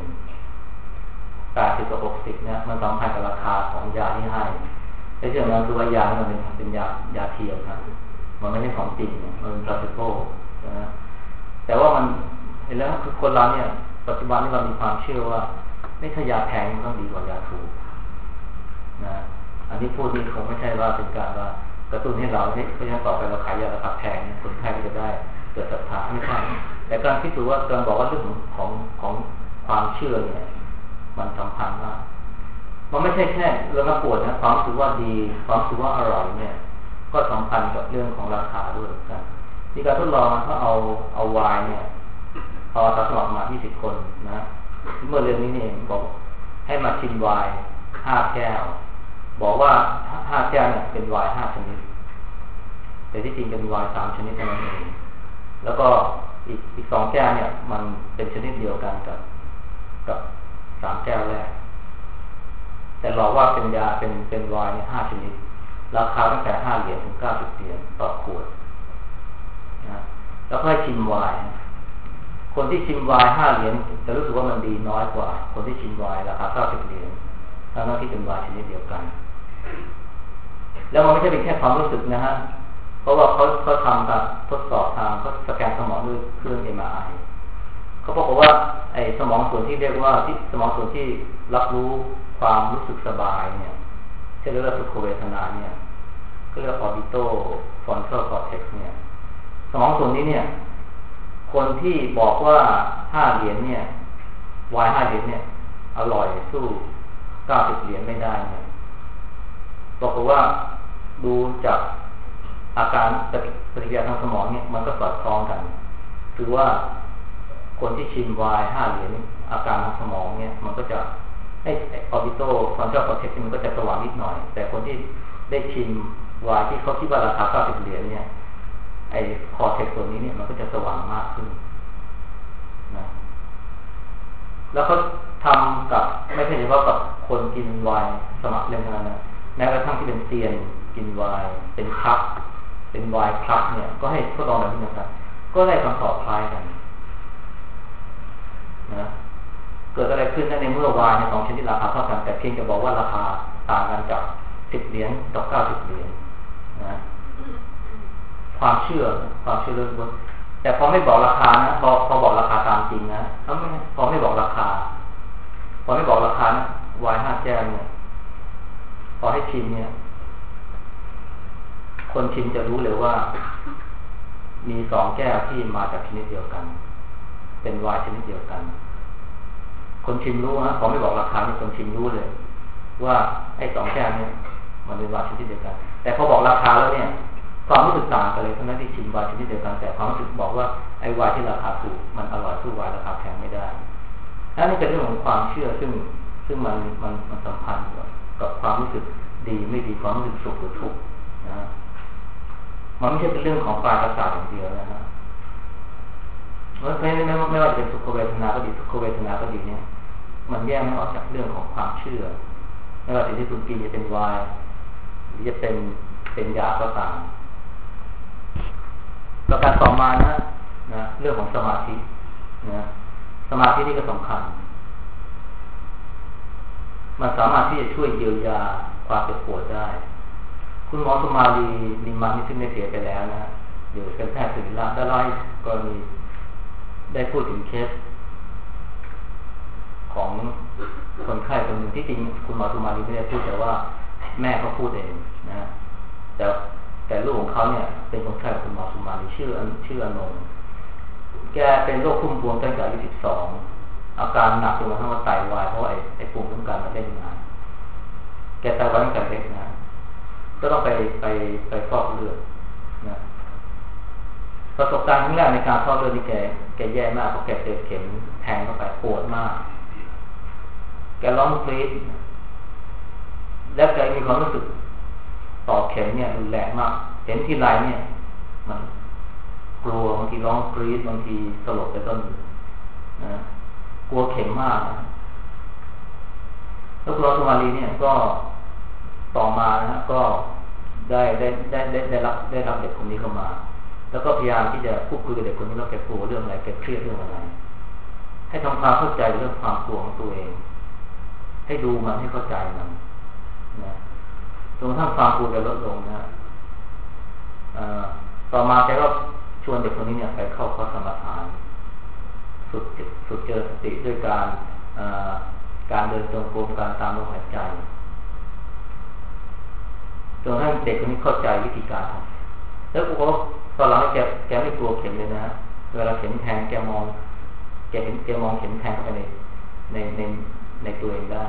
[SPEAKER 1] 80 กับ 60เนี่ยมันสัมพันธ์กับราคาของยาที่ให้แต่เรื่องนั้นคือว่ายามันเป็นยาเทียมครับมันไม่ใช่ของจริงมันเป็นพลาสโบนะแต่ว่ามันเห็นแล้วคือคนเราเนี่ยปัจจุบันนี้เรามีความเชื่อว่าไม่ใช่ยาแพงมันต้องดีกว่ายาถูกนะอันนี้พูดนี่คงไม่ใช่ว่าเป็นการว่ากระตุ้นให้เราเนี่ยเพราะฉะนั้นต่อไปเราขายยาราคาแพงคนไข้ก็จะได้เกิดศรัทธาไม่ใช่แต่การคิดดูว่าการบอกว่าเรื่องของความเชื่อเนี่ยมันสำคัญมากมันไม่ใช่แค่เรื่องปวดนะความรู้สึกว่าดีความรู้สึกว่าอร่อยเนี่ยก็สำคัญกับเรื่องของราคาด้วยกันมีการทดลองเขาเอาไวน์เนี่ยเอาอาสาสมัครมา20 คนนะเมื่อเรื่องนี้เองบอกให้มาชิมไวน์5 แก้วบอกว่า5 แก้วเนี่ยเป็นไวน์5 ชนิดแต่ที่จริงเป็นไวน์3 ชนิดเท่านั้นเองแล้วก็อีก2 แก้วเนี่ยมันเป็นชนิดเดียวกันกับ3 แก้วแรกแต่หลอกว่าเป็นยาเป็นไวน์เนี่ย5 ชนิดราคาตั้งแต่$5 ถึง$90ต่อขวดนะแล้วก็ให้ชิมไวน์คนที่ชิมไวน์$5จะรู้สึกว่ามันดีน้อยกว่าคนที่ชิมไวน์ราคา$90ทั้งที่เป็นไวน์ชนิดเดียวกันแล้วมันไม่ใช่เป็นแค่ความรู้สึกนะฮะเพราะว่าเขาทำการทดสอบทางเขาสแกนสมองด้วยเครื่อง MRI เขาบอกว่าไอ้สมองส่วนที่เรียกว่าที่สมองส่วนที่รับรู้ความรู้สึกสบายเนี่ยที่เรียกว่าสุขเวทนาเนี่ยก็เรียกว่า orbitofrontal cortex เนี่ยสมองส่วนนี้เนี่ยคนที่บอกว่า$5เนี่ยไวน์$5เนี่ยอร่อยสู้$90ไม่ได้เนี่ยบอกว่าดูจากอาการปฏิกิริยาทางสมองเนี่ยมันก็สอดคล้องกันคือว่าคนที่ชิมไวน์$5อาการทางสมองเนี่ยมันก็จะไอ้ orbitofrontal cortex มันก็จะสว่างนิดหน่อยแต่คนที่ได้ชิมไวน์ที่เขาคิดว่าราคา$90เนี่ยไอ้คอร์เทกซ์ตัวนี้เนี่ยมันก็จะสว่างมากขึ้นนะแล้วเขาทำกับไม่ใช่เฉพาะกับคนกินไวน์สมัครเล่นเท่านั้นนะแม้กระทั่งที่เป็นเซียนกินไวน์เป็นคัพเป็นไวน์คัพเนี่ยก็ให้ทดลองแบบนี้นะครับก็ได้คำตอบคล้ายกันนะเกิดอะไรขึ้นในเมื่อไวน์ใน2 ชนิดราคาเท่ากันแต่เพียงจะบอกว่าราคาต่างกันจาก$10กับ$90นะความเชื่อเรื่องบนแต่พอไม่บอกราคานะพอบอกราคาตามจริงนะพอไม่บอกราคานะไวน์5 แก้วเนี่ยพอให้ชิมเนี่ยคนชิมจะรู้เลยว่ามี2 แก้วที่มาจากชนิดเดียวกันเป็นไวน์ชนิดเดียวกันคนชิมรู้นะพอไม่บอกราคาเนี่ยคนชิมรู้เลยว่าไอ้2 แก้วเนี่ยมันเป็นไวน์ชนิดเดียวกันแต่พอบอกราคาแล้วเนี่ยความรู้สึกต่างกันเลยทั้งนั้นที่ชิมไวน์ชนิดเดียวกันแต่ความรู้สึกบอกว่าไอ้ไวน์ที่ราคาถูกมันอร่อยสู้ไวน์ราคาแพงไม่ได้นั่นนี่เป็นเรื่องของความเชื่อซึ่งมันสัมพันธ์กับความรู้สึกดีไม่ดีความรู้สึกสุขหรือทุกข์นะมันไม่ใช่เป็นเรื่องของปลายประสาทอย่างเดียวนะฮะไม่ว่าจะเป็นสุขเวทนาก็ดีทุกขเวทนาก็ดีเนี่ยมันแยกไม่ออกจากเรื่องของความเชื่อไม่ว่าสิ่งที่คุณกินจะเป็นไวน์หรือจะเป็นยาก็ตามประการต่อมานะเรื่องของสมาธินะสมาธินี่ก็สำคัญมันสามารถที่จะช่วยเยียวยาความเจ็บปวดได้คุณหมอสุมาลีนิมานนี่ซึ่งได้เสียไปแล้วนะอยู่เป็นแพทย์ศิริราชได้ไล่กรณีได้พูดถึงเคสของคนไข้คนหนึ่งที่จริงคุณหมอสุมาลีไม่ได้พูดแต่ว่าแม่เขาพูดเองนะแต่ลูกของเขาเนี่ยเป็นคนไข้ของคุณหมอสุมาลีชื่ออนงแกเป็นโรคพุ่มพวงตั้งแต่อายุ12อาการหนักจนกระทั่งว่าไตวายเพราะไอ้ปุ่มต้องการมาเล่นงานแกไตวายตั้งแต่เล็กนะก็ต้องไปฟอกเลือดนะประสบการณ์ครั้งแรกในการฟอกเลือดนี่แกแย่มากเพราะแกเจอเข็มแทงเข้าไปปวดมากแกร้องกรี๊ดแล้วแกมีความรู้สึกต่อเข็มเนี่ยรุนแรงมากเห็นทีไรเนี่ยมันกลัวบางทีร้องกรี๊ดบางทีสลบไปต้นนะกลัวเข็มมากนะแล้วคุณหมอสุมาลีเนี่ยก็ต่อมานะก็ได้รับเด็กคนนี้เข้ามาแล้วก็พยายามที่จะพูดคุยกับเด็กคนนี้ว่าแกกลัวเรื่องอะไรแกเครียดเรื่องอะไรให้ทำความเข้าใจเรื่องความกลัวของตัวเองให้ดูมันให้เข้าใจมันนะจนกระทั่งความกลัวแกลดลงนะต่อมาแกก็ชวนเด็กคนนี้เนี่ยไปเข้าคอร์สสมาทานฝึกเจริญสติด้วยการเดินจงกรมการตามลมหายใจจนให้เด็กคนนี้เข้าใจวิธีการทำแล้วตอนหลังแกไม่กลัวเข็มเลยนะเวลาเข็มแทงแกมองเข็มแทงเข้าไปในตัวเองได้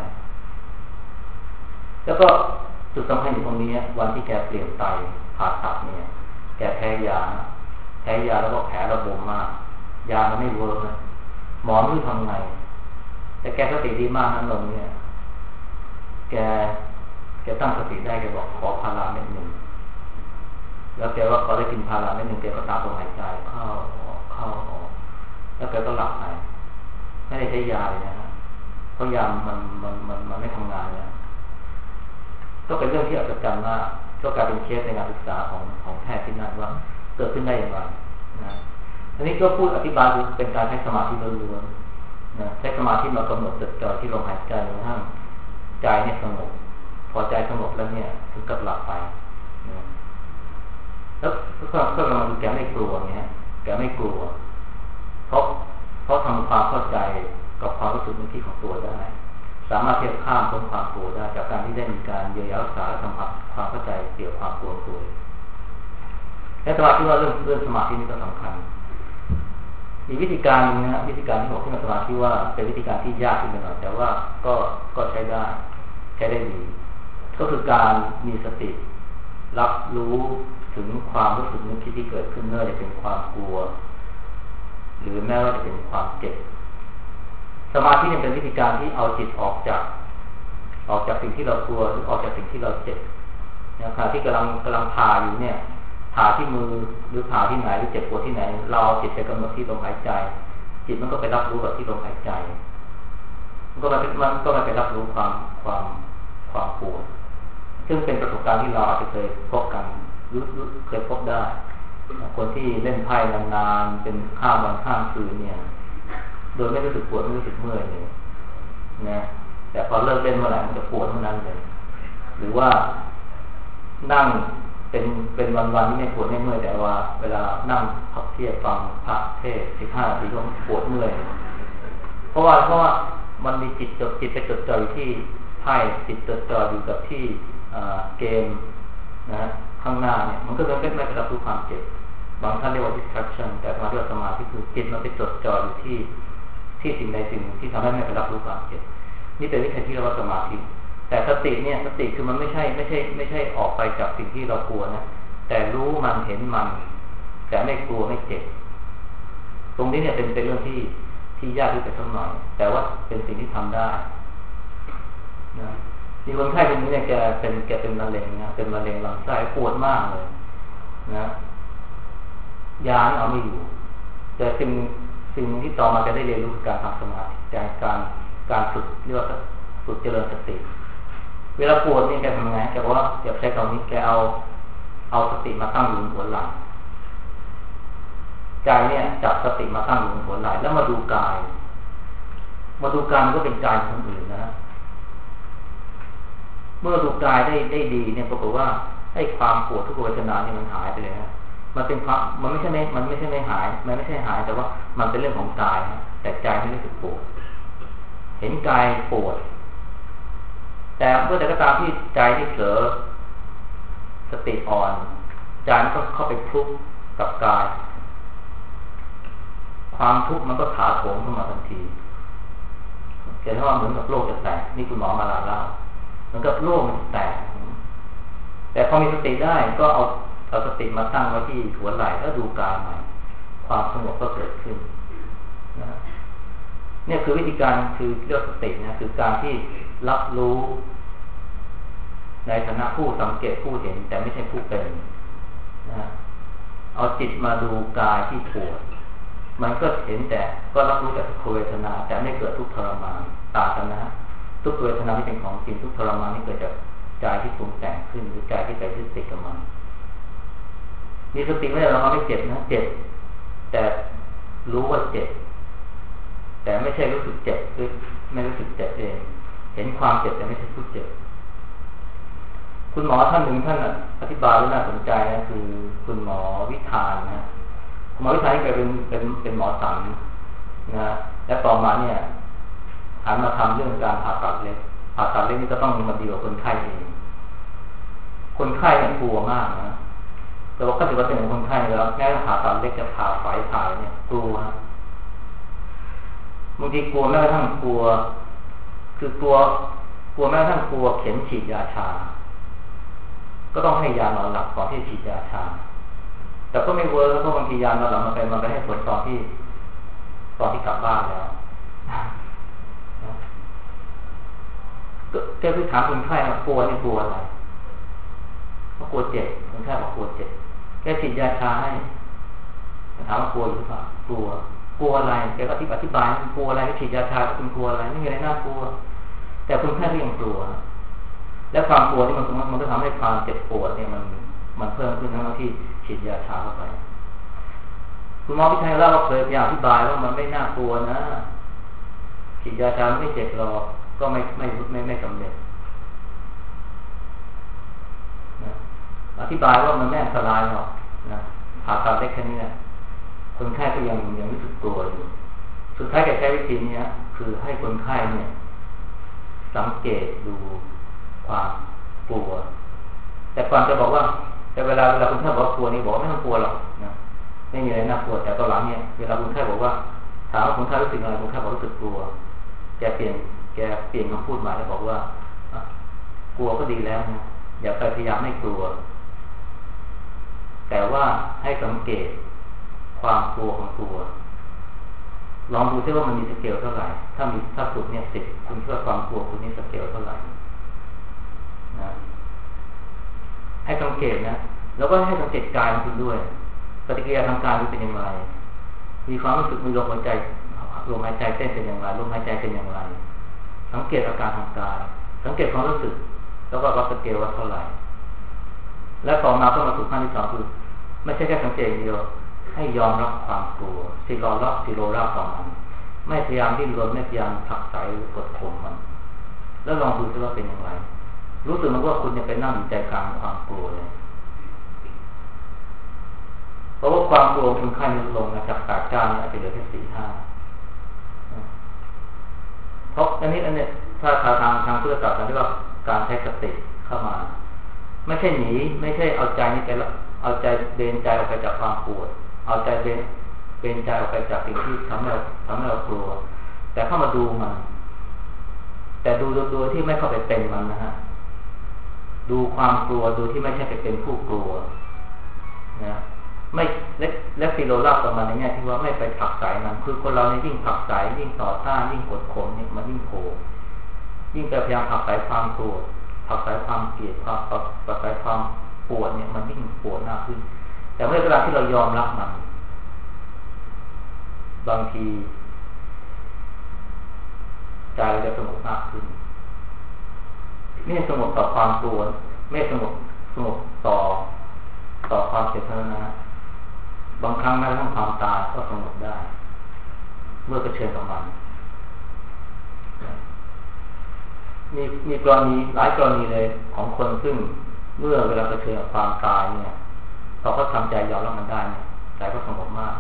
[SPEAKER 1] แล้วก็จุดสำคัญอยู่ตรงนี้วันที่แกเปลี่ยนไตผ่าตัดเนี่ยแกแพ้ยาแล้วก็แผลระบมมากยามันไม่เวิร์กนะหมอไม่รู้ทำไงแต่แกสติดีมากนั้นลงเนี่ยแกตั้งสติได้แกบอกขอพาราเม็ดหนึ่งแล้วแกว่าพอได้กินพาราเม็ดหนึ่งแกก็ตามลมหายใจเข้าออกแล้วแกก็หลับไปไม่ได้ใช้ยาเลยนะฮะเพราะยามันไม่ทำงานนะก็เป็นเรื่องที่อัศจรรย์มากก็กลายเป็นเคสในการศึกษาของแพทย์ที่นั่นว่าเกิดขึ้นได้อย่างไรนะอันนี้ก็พูดอธิบายเป็นการใช้สมาธิล้วนๆนะใช้สมาธิมากำหนดจดจ่อที่ลมหายใจจนกระทั่งใจเนี่ยสงบพอใจสงบแล้วเนี่ยถึงกับหลับไปนะแล้วก็เรามาดูแกไม่กลัวเนี่ยแกไม่กลัวเพราะทำความเข้าใจกับความรู้สึกนึกคิดของตัวได้สามารถเทียบข้ามพ้นความกลัวได้จากการที่ได้มีการเยียวยารักษาและทำความเข้าใจเกี่ยวกับความกลัวตัวและสมาธิว่าเรื่องสมาธินี่ก็สำคัญอีกวิธีการนึงนะวิธีการที่ผมขึ้นมาสมาธิว่าเป็นวิธีการที่ยากขึ้นไปหน่อยแต่ว่าก็ใช้ได้ดีก็คือการมีสติรับรู้ถึงความรู้สึกนึกคิดที่เกิดขึ้นไม่ว่าจะเป็นความกลัวหรือแม้ว่าจะเป็นความเจ็บสมาธิเนี่ยเป็นวิธีการที่เอาจิตออกจากสิ่งที่เรากลัวหรือออกจากสิ่งที่เราเจ็บนะครับที่กำลังผ่าอยู่เนี่ยผ่าที่มือหรือผ่าที่ไหนหรือเจ็บปวดที่ไหนเราเอาจิตไปกำหนดที่ลมหายใจจิตมันก็ไปรับรู้กับที่ลมหายใจมันก็มาไปรับรู้ความปวดซึ่งเป็นประสบการณ์ที่เราอาจจะเคยพบกันเคยพบได้คนที่เล่นไพ่นานๆเป็นข้ามวันข้ามคืนเนี่ยโดยไม่รู้สึกปวดไม่รู้สึกเมื่อยเลยนะแต่พอเลิกเล่นเมื่อไหร่มันจะปวดเมื่อนั้นเลยหรือว่านั่งเป็นวันๆนี่ไม่ปวดไม่เมื่อยแต่ว่าเวลานั่งพับเพียบฟังพระเทศ15 นาทีก็ปวดเมื่อยเพราะว่ามันมีจิตไปจดจ่ออยู่ที่ไพ่จิตจดจ่ออยู่กับที่เกมนะข้างหน้าเนี่ยมันก็เลยไม่ไปรับรู้ความเจ็บบางท่านเรียกว่า distraction แต่สมาธิคือจิตมันไปจดจ่ออยู่ที่สิ่งใดสิ่งที่ทำให้ไม่ไปรับรู้ความเจ็บนี่เป็นวิธีที่เรียกว่าสมาธิแต่สติเนี่ยสติคือมันไม่ใช่ออกไปจากสิ่งที่เรากลัวนะแต่รู้มันเห็นมันแต่ไม่กลัวไม่เจ็บตรงนี้เนี่ยเป็นเรื่องที่ยากที่จะสักหน่อยแต่ว่าเป็นสิ่งที่ทำได้นะมีคนไข้คนนี้เนี่ยแกเป็นมะเร็งนะเป็นมะเร็งลำไส้ปวดมากเลยนะยาเอาไม่อยู่แต่สิ่งที่ต่อมาจะได้เรียนรู้การทำสมาธิการฝึกเรียกว่าฝึกเจริญสติเวลาปวดนี่แกทำไงแกบอกว่าอย่าใช้คำนี้แกเอาสติมาตั้งอยู่บนหัวไหล่ใจเนี่ยจับสติมาตั้งอยู่บนหัวไหล่แล้วมาดูกายมันก็เป็นกายคนอื่นนะเมื่อดูกายได้ดีเนี่ยปรากฏว่าให้ความปวดทุกขเวทนาเนี่ยมันหายไปเลยนะมันเป็นความมันไม่ใช่ไม่หายมันไม่ใช่หายแต่ว่ามันเป็นเรื่องของกายนะแต่ใจไม่รู้สึกปวดเห็นกายปวดแต่เมื่อแต่ก็ตามที่ใจที่เผลอสติอ่อนใจมันก็เข้าไปคลุกกับกายความทุกข์มันก็ถาโถมขึ้นมาทันทีเห็นว่าเหมือนกับโลกจะแตกนี่คุณหมอมาลาเล่าเหมือนกับโลกมันแตกแต่พอมีสติได้ก็เอาสติมาตั้งไว้ที่หัวไหล่แล้วดูกายใหม่ความสงบก็เกิดขึ้นนะเนี่ยคือวิธีการคือเรียกสตินะคือการที่รับรู้ในฐานะผู้สังเกตผู้เห็นแต่ไม่ใช่ผู้เป็นนะเอาจิตมาดูกายที่ปวดมันก็เห็นแต่ก็รับรู้แต่ทุกขเวทนาแต่ไม่เกิดทุกข์ทรมานต่างกันนะทุกขเวทนาที่เป็นของจริงทุกข์ทรมานนี่เกิดจากใจที่ปรุงแต่งขึ้นหรือใจที่ไปยึดติดกับมันมีสติไม่ได้เราไม่เจ็บนะเจ็บแต่รู้ว่าเจ็บแต่ไม่ใช่รู้สึกเจ็บหรือไม่รู้สึกเจ็บเองเห็นความเจ็บแต่ไม่ใช่ผู้เจ็บคุณหมอท่านหนึ่งท่านอธิบายไว้น่าสนใจนะคือคุณหมอวิธานนะคุณหมอวิธานที่เคยเป็นหมอสันนะและต่อมาเนี่ยหันมาทำเรื่องการผ่าตัดเล็กนี่ก็ต้องมาดีกว่าคนไข้เองคนไข้เนี่ยกลัวมากนะแต่ว่า90%ของคนไข้แล้วแค่ผ่าตัดเล็กจะผ่าไฟผ่าเนี่ยกลัวบางทีกลัวแม้กระทั่งกลัวคือกลัวแม้กระทั่งกลัวเข็มฉีดยาชาก็ต้องให้ยานอนหลับก่อนที่ฉีดยาชาแต่ก็ไม่เวิร์กเพราะบางทียานอนหลับมันไปให้ผลตอนที่กลับบ้านแล้วก็แกไปถามคนไข้ว่ากลัวนี่กลัวอะไรเขากลัวเจ็บคนไข้บอกกลัวเจ็บแกฉีดยาชาให้ถามว่ากลัวหรือเปล่ากลัวอะไรแกก็อธิบายกลัวอะไรฉีดยาชาคุณกลัวอะไรไม่มีอะไรน่ากลัวแต่คนไข้ก็ยังกลัวและความกลัวที่มันก็ทำให้ความเจ็บปวดเนี่ยมันเพิ่มขึ้นทั้งที่ฉีดยาชาเข้าไปคุณหมอพิชัยเล่าว่าเคยพยายามอธิบายว่ามันไม่น่ากลัวนะฉีดยาชาไม่เจ็บหรอกก็ไม่สำเร็จนะอธิบายว่ามันไม่อันตรายหรอกนะผ่าตัดได้แค่นี้คนไข้ก็ยังรู้สึกกลัวอยู่สุดท้ายแกใช้วิธีนี้คือให้คนไข้เนี่ยสังเกตดูความกลัวแต่ก่อนจะบอกว่าแต่เวลาคุณไข้บอกว่ากลัวนี่บอกไม่ต้องกลัวหรอกนะไม่มีอะไรน่ากลัวแต่ตอนหลังเนี่ยเวลาคุณไข้บอกว่าถามว่าคุณไข้รู้สึกอะไรคุณไข้บอกรู้สึกกลัวแกเปลี่ยนคำพูดใหม่แล้วบอกว่ากลัวก็ดีแล้วนะอย่าไปพยายามไม่กลัวแต่ว่าให้สังเกตความกลัวของตัวลองดูซิว่ามันมีสเกลเท่าไหร่ถ้าสุดเนี่ย10คุณคิดว่าความกลัวคุณนี่สเกลเท่าไหร่นะให้สังเกตนะแล้วก็ให้สังเกตกายของคุณด้วยปฏิกิริยาทางกายเป็นอย่างไรมีความรู้สึกมีลมหายใจเต้นเป็นอย่างไรลมหายใจเป็นอย่างไรสังเกตอาการทางกายสังเกตความรู้สึกแล้วก็วัดสเกลว่าเท่าไหร่และต่อมาก็มาสู่ขั้นที่2คือไม่ใช่แค่สังเกตเดียวให้ยอมรับความกลัวสิโรรับต่อมันไม่พยายามดิ้นรนไม่พยายามผลักไสหรือกดข่มมันแล้วลองดูซิว่าเป็นอย่างไรรู้สึกมันว่าคุณจะไปนั่งอยู่ใจกลางความกลัวเลยเพราะว่าความกลัวคุณไข้ลดลงจาก8-9เนี่ยอาจจะเหลือแค่4-5เพราะอันนี้ถ้าทางพุทธศาสนาเรียกว่าการใช้สติเข้ามาไม่ใช่หนีไม่ใช่เอาใจนี่ไปเอาใจเบนใจออกไปจากความปวดเอาใจเบนใจออกไปจากสิ่งที่ทำให้เรากลัวแต่เข้ามาดูมันแต่ดูที่ไม่เข้าไปเป็นมันนะฮะดูความกลัวดูที่ไม่ใช่ไปเป็นผู้กลัวนะไม่และซีโรราบกับมันในแง่ที่ว่าไม่ไปผลักไสมันคือคนเราเนี่ยยิ่งผลักไสยิ่งต่อต้านยิ่งกดข่มเนี่ยมันยิ่งโผล่ยิ่งพยายามผลักไสความกลัวผลักไสความเกลียดผลักไสความปวดเนี่ยมันยิ่งปวดหน้าขึ้นแต่เมื่อเวลาที่เรายอมรับมันบางทีใจเราจะสงบมากขึ้นไม่สงบต่อความกลัวไม่สงบต่อความเจ็บเท่านั้นนะบางครั้งแม้กระทั่งความตายก็สงบได้เมื่อเผชิญกับมันมีกรณีหลายกรณีเลยของคนซึ่งเมื่อเวลาเผชิญกับความตายเนี่ยพอเขาทำใจยอมรับมันได้เนี่ยใจก็สงบมาก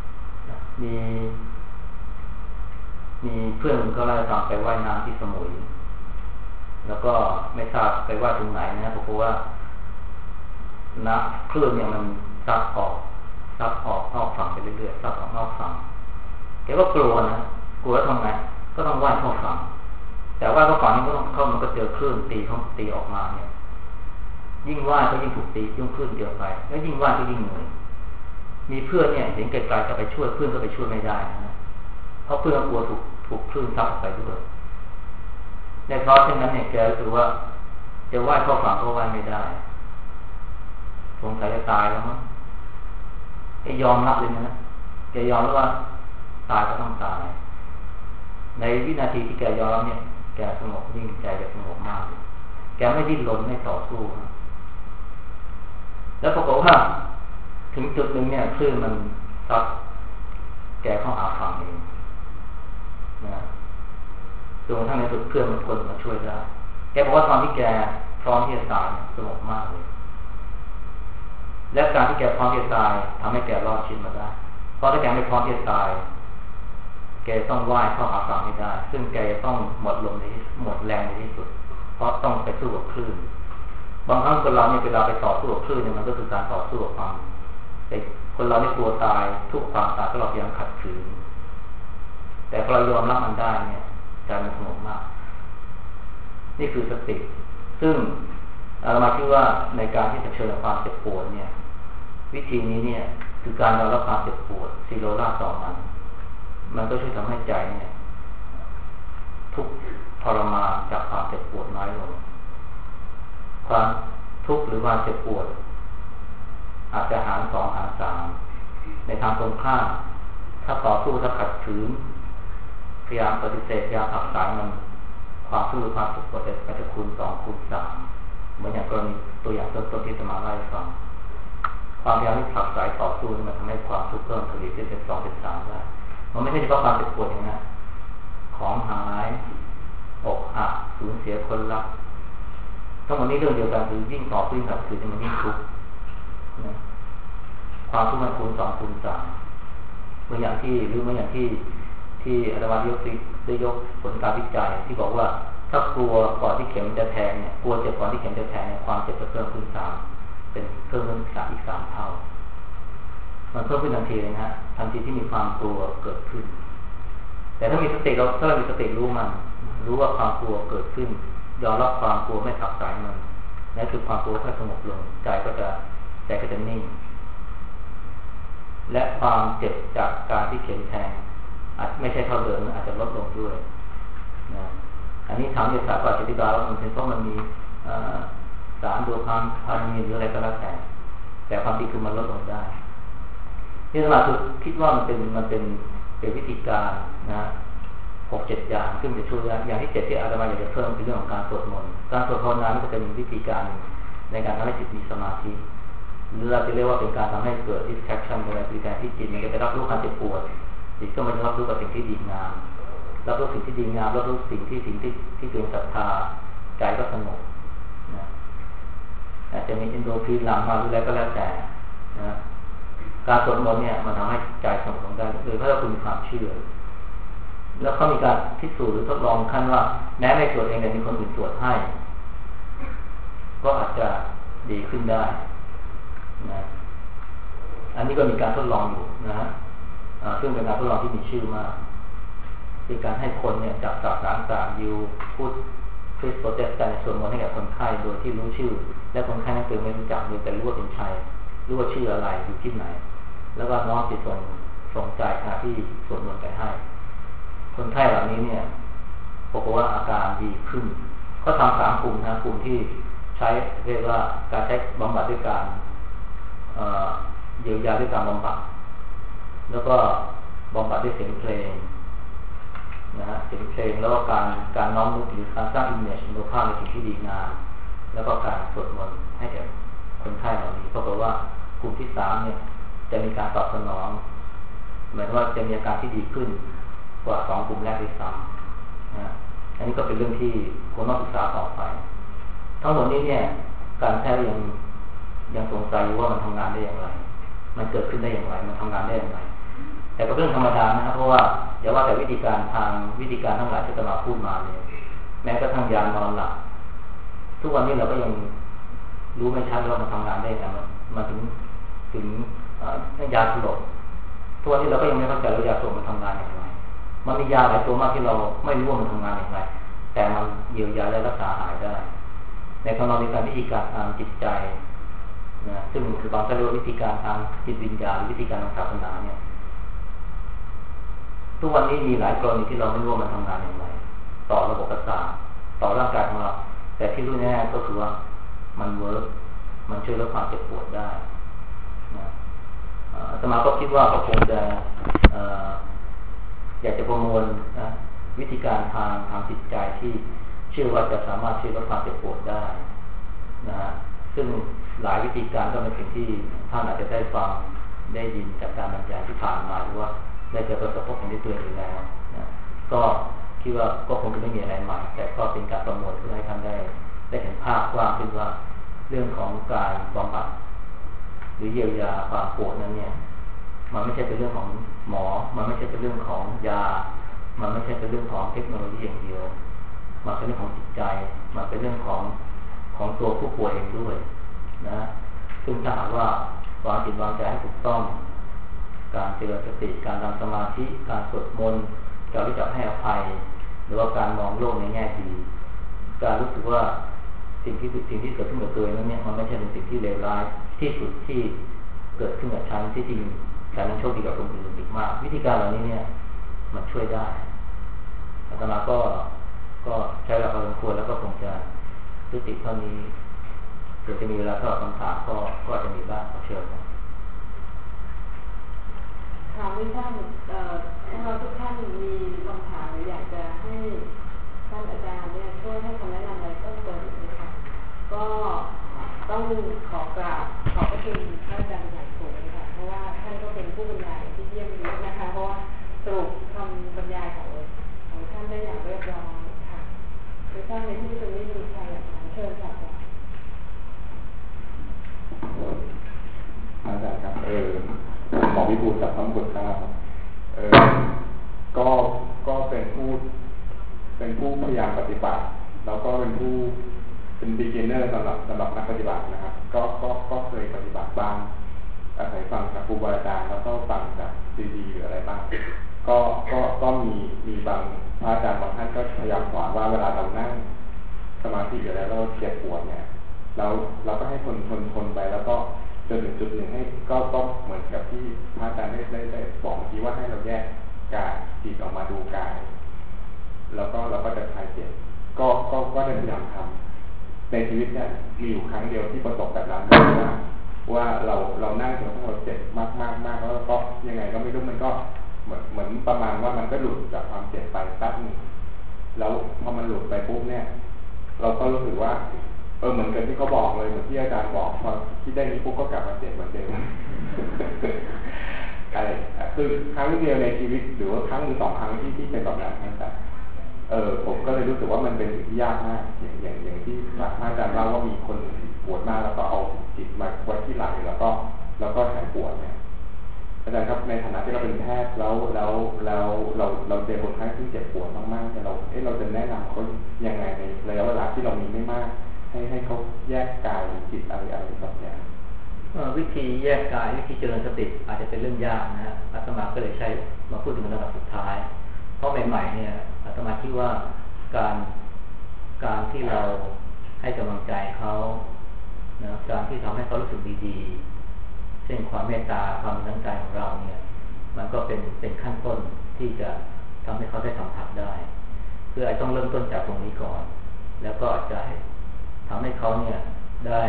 [SPEAKER 1] มีเพื่อนก็เล่าให้ฟังไปว่ายน้ำที่สมุยแล้วก็ไม่ทราบไปว่าถึงไหนนะเพราะว่าน้ำคลื่นเนี่ยมันซัดออกนอกฝั่งไปเรื่อยๆซัดออกนอกฝั่งแกก็กลัวนะกลัวแล้วทำไงก็ต้องว่ายเข้าฝั่งแต่ว่าเข้าฝั่งนี้ก็ต้องเข้ามันก็เจอคลื่นตีออกมาเนี่ยยิ่งว่ายก็ยิ่งถูกตียิ่งคลื่นเดียวไปแล้วยิ่งว่ายก็ยิ่งเหนื่อยมีเพื่อนเนี่ยเห็นไกลๆจะไปช่วยเพื่อนก็ไปช่วยไม่ได้นะเพราะเพื่อนกลัวถูกคลื่นซัดออกไปด้วยในเพราะฉะนั้นเนี่ยแกรู้สึกว่าจะว่ายเข้าฝั่งก็ว่ายไม่ได้สงสัยจะตายแล้วมั้งแกยอมรับเลยนะแกยอมรับว่าตายก็ต้องตายในวินาทีที่แกยอมรับเนี่ยแกสงบนิ่งใจแกสงบมากแกไม่ดิ้นรนไม่ต่อสู้แล้วปรากฏว่าถึงจุดหนึ่งเนี่ยคลื่นมันซัดแกเข้าหาฝั่งเองนะจนกระทั่งในสุดเพื่อนมันคนมาช่วยได้แกบอกว่าตอนที่แกพร้อมที่จะตายสงบมากเลยและการที่แกพร้อมที่จะตายทำให้แกรอดชีวิตมาได้เพราะถ้าแกไม่พร้อมที่จะตายแกต้องว่ายเข้าหาฝั่งให้ได้ซึ่งแกต้องหมดแรงในที่สุดเพราะต้องไปสู้กับคลื่นบางครั้งคนเราเนี่ยเวลาไปต่อสู้กับคลื่นเนี่ยมันก็คือการต่อสู้กับความแต่คนเราไม่กลัวตายทุกความตายก็เราพยายามขัดขืนแต่พอเรายอมรับมันได้เนี่ยใจมันสงบมากนี่คือสติซึ่งเรามาคิดว่าในการที่จะเผชิญกับความเจ็บปวดเนี่ยวิธีนี้เนี่ยคือการยอมรับความเจ็บปวดซีโรราต่อมันก็ช่วยทำให้ใจเนี่ยทุกทรมานจากความเจ็บปวดน้อยลงความทุกข์หรือความเจ็บปวดอาจจะหาร2หาร3ในทางตรงข้ามถ้าต่อสู้ถ้าขัดขืนพยายามปฏิเสธพยายามผลักดันมันความทุกข์หรือความเจ็บปวดอาจจะคูณ2คูณ3เหมือนอย่างกรณีตัวอย่างต้นที่จะมาเล่าให้ฟังความพยายามที่ผลักดันต่อสู้นี่มันทำให้ความทุกข์เพิ่มทวีขึ้นเป็น2เป็น3ได้มันไม่ใช่เฉพาะความเจ็บปวดอย่างนั้นของหายอกหักสูญเสียคนรักทั้งหมดนี้เรื่องเดียวกันคือยิ่งต่อสู้ยิ่งขัดขืนมันยิ่งทุกข์ความทุกข์มันคูณ2คูณ3เหมือนอย่างที่อาจารย์ได้ยกผลการวิจัยที่บอกว่าถ้ากลัวก่อนที่เข็มจะแทงเนี่ยกลัวเจ็บก่อนที่เข็มจะแทงเนี่ยความเจ็บจะเพิ่มขึ้น3เป็นเพิ่มขึ้นอีก3เท่ามันเพิ่มขึ้นทันทีเลยนะทันทีที่มีความกลัวเกิดขึ้นแต่ถ้าเรามีสติรู้มันรู้ว่าความกลัวเกิดขึ้นยอมรับความกลัวไม่ขับสายมันนั่นคือความกลัวค่อยสงบลงใจก็จะนิ่งและความเจ็บจากการที่เข็มแทงอาจไม่ใช่เท่าเดิมอาจจะลดลงด้วยนะอันนี้ทางวิทยาศาสตร์ก็อธิบายว่ามันเป็นเพราะมันมีสารโดพามีนหรืออะไรก็แล้วแต่ความจริงคือมันลดลงได้ที่ตลาดคิดว่ามันเป็นวิธีการนะ6-7 อย่างซึ่งจะช่วยอย่างที่7ที่อาตมาอยากจะเพิ่มเป็นเรื่องของการสวดมนต์การสวดภาวนาก็จะเป็นวิธีการในการทำให้จิตมีสมาธิหรือเราจะเรียกว่าเป็นการทำให้เกิด distraction ในวิธีการที่จิตมันจะไปรับรู้ความเจ็บปวดจิตก็มันรับรู้กับสิ่งที่ดีงามรับรู้สิ่งที่ดีงามรับรู้สิ่งที่ตัวเองศรัทธาใจก็สงบนะอาจจะมีเอนโดรฟินหลั่งมาหรืออะไรก็แล้วแต่นะการสวดมนต์เนี่ยมันทำให้ใจสงบลงได้โดยเพราะเรามีความเชื่อแล้วเขามีการพิสูจน์หรือทดลองขั้นว่าแม้ไม่สวดเองแต่มีคนอื่นสวดให้ก็อาจจะดีขึ้นได้นะอันนี้ก็มีการทดลองอยู่นะฮะซึ่งเป็นการทดลองที่มีชื่อมากคือการให้คนเนี่ยจากศาสนาต่างยิวพุทธคริสต์โปรเตสแตนต์สวดมนต์ให้กับคนไข้โดยที่รู้ชื่อและคนไข้นั้นคือไม่รู้จักเลยแต่รู้ว่าเป็นชัยรู้ว่าชื่ออะไรอยู่ที่ไหนแล้วก็น้อมจิตส่งใจที่สวดมนต์ไปให้คนไข้เหล่านี้เนี่ยพบว่าอาการดีขึ้นก็ทำ3 กลุ่มนะกลุ่มที่ใช้เรียกว่าการใช้บำบัดด้วยการเยียวยาด้วยการบำบัดแล้วก็บำบัดด้วยเสียงเพลงนะฮะเสียงเพลงแล้วก็การน้อมนึกหรือการสร้างอิมเมจโลภะในสิ่งที่ดีงามแล้วก็การสวดมนต์ให้แก่คนไข้เหล่านี้เพราะว่ากลุ่มที่3เนี่ยจะมีการตอบสนองเหมือนว่าจะมีอาการที่ดีขึ้นกว่า2 กลุ่มแรกด้วยซ้ำนะอันนี้ก็เป็นเรื่องที่ควรต้องศึกษาต่อไปทั้งหมดนี้เนี่ยการแพทย์ยังสงสัยว่ามันทำงานได้อย่างไรมันเกิดขึ้นได้อย่างไรมันทำงานได้อย่างไรแต่ก็เรื่องธรรมดานะครับเพราะว่าอย่าว่าแต่วิธีการทั้งหลายที่อาตมาพูดมาเนี่ยแม้กระทั่งยานอนหลับทุกวันนี้เราก็ยังรู้ไม่ชัดว่ามันทำงานได้ยังไงมันถึงยาสลบทุกวันนี้เราก็ยังไม่เข้าใจว่ายาสลบมันทำงานอย่างไรมันมียาหลายตัวมากที่เราไม่รู้ว่ามันทำงานอย่างไรแต่มันเยียวยาและรักษาหายได้ในขณะเดียวกันวิธีการทางจิตใจนะซึ่งคือบางท่านเรียกว่าวิธีการทางจิตวิญญาณหรือวิธีการทางศาสนาเนี่ยทุกวันนี้มีหลายกรณีที่เราไม่รู้ว่ามันทำงานอย่างไรต่อระบบประสาทต่อร่างกายของเราแต่ที่รู้แน่ก็คือว่ามันเวิร์กมันช่วยลดความเจ็บปวดได้นะอาตมาก็คิดว่าก็คงจะอยากจะประมวลนะวิธีการทางจิตใจที่เชื่อว่าจะสามารถช่วยลดความเจ็บปวดได้นะฮะซึ่งหลายวิธีการก็เป็นสิ่งที่ท่านอาจจะได้ฟังได้ยินจากการบรรยายที่ผ่านมาหรือว่าได้เจอประสบพบเห็นด้วยตัวเองแล้วนะก็คิดว่าก็คงจะไม่มีอะไรใหม่แต่ก็เป็นการประมวลเพื่อให้ท่านได้เห็นภาพกว้างขึ้นว่าเรื่องของการบำบัดหรือเยียวยาความปวดนั้นเนี่ยมันไม่ใช่เป็นเรื่องของหมอมันไม่ใช่เป็นเรื่องของยามันไม่ใช่เป็นเรื่องของเทคโนโลยีอย่างเดียวมันเป็นเรื่องของจิตใจมันเป็นเรื่องของตัวผู้ป่วยเองด้วยนะซึ่งถ้าหากว่าวางจิตวางใจให้ถูกต้องการเจริญสติการทำสมาธิการสวดมนต์การรู้จักให้อภัยหรือว่าการมองโลกในแง่ดีการรู้สึกว่าสิ่งที่เกิดขึ้นกับตัวเองนั้นเนี่ยมันไม่ใช่เป็นสิ่งที่เลวร้ายที่สุดที่เกิดขึ้นกับฉันที่จริงการนั้นโชคดีกับคนอื่นอีกมากวิธีการเหล่านี้เนี่ยมันช่วยได้อาตมาก็ใช้เวลาพอสมควรแล้วก็คงจะยุติเท่านี้เดี๋ยวจะมีเวลาตอบคำถามก็จะมีบ้างขอเชิญนะ
[SPEAKER 2] ถามให้ท่านถ้าเราทุกท่านมีคำถามหรืออยากจะให้ท่านอาจารย์เนี่ยช่วยให้คำแนะนำอะไรเพิ่มเติมอีกไหมคะก็ต้องขอกราบขอบพระคุณท่านอาจารย์อย่างสูงค่ะเพราะว่าท่านก็เป็นผู้บรรยายที่เยี่ยมยศนะคะเพราะว่าสรุปคำบรรยายของท่านได้อย่างเรียบร้อยค่ะหรือท่านในที่ตรงนี้มีใครอยากถามเชิญค่ะ
[SPEAKER 3] อาจารย์ครับหมอวิบูลย์จากพระมงกุฎเกล้าครับก็เป็นผู้พยายามปฏิบัติแล้วก็เป็น beginner สำหรับนักปฏิบัตินะครับก็เคยปฏิบัติบ้างอาศัยฟังจากครูบาอาจารย์แล้วก็ฟังจากซีดีหรืออะไรบ้างก็มีบางพระอาจารย์บางท่านก็พยายามสอนว่าเวลาเรานั่งสมาธิอยู่แล้วเราเจ็บปวดเนี่ยเราก็ให้ทนไปแล้วก็จนถึงจุดหนึ่งให้ก็เหมือนกับที่พระอาจารย์ได้บอกเมื่อกี้ว่าให้เราแยกกายจิตออกมาดูกายแล้วก็เราก็จะคลายเจ็บก็ได้พยายามทำในชีวิตเนี่ยมีอยู่ครั้งเดียวที่ประสบแบบนั้นว่าเรานั่งจนกระทั่งเราเจ็บมากแล้วก็ยังไงก็ไม่รู้มันก็เหมือนประมาณว่ามันก็หลุดจากความเจ็บไปแป๊บนึงแล้วพอมันหลุดไปปุ๊บเนี่ยเราก็รู้สึกว่าเหมือนกับที่เขาบอกเลยเหมือนที่อาจารย์บอกพอคิดได้นี้ปุ๊บก็กลับมาเจ็บเหมือนเดิมอะไรคือครั้งเดียวในชีวิตหรือว่าครั้งหรือ2 ครั้งที่เป็นแบบนั้นแต่ผมก็เลยรู้สึกว่ามันเป็นสิ่งที่ยากมากอย่างที่อาจารย์เล่าว่ามีคนปวดมากแล้วก็เอาจิตมาไว้ที่ไหล่แล้วก็หายปวดเนี่ยอาจารย์ครับในฐานะที่เราเป็นแพทย์แล้วเราเจอคนไข้ที่เจ็บปวดมากๆเนี่ยเราจะแนะนำเขายังไงในระยะเวลาที่เรามีไม่มากให้เขาแยกกายจิตอะไรสักอย่าง
[SPEAKER 1] วิธีแยกกายวิธีเจริญสติอาจจะเป็นเรื่องยากนะฮะอาตมาก็เลยใช้มาพูดถึงระดับสุดท้ายเพราะใหม่ๆเนี่ยอาตมาคิดว่าการที่เราให้กำลังใจเขานะการที่ทำให้เขารู้สึกดีๆเช่นความเมตตาความมีน้ำใจของเราเนี่ยมันก็เป็นขั้นต้นที่จะทำให้เขาได้สัมผัสได้คืออาจต้องเริ่มต้นจากตรงนี้ก่อนแล้วก็จะทำให้เขาเนี่ยได้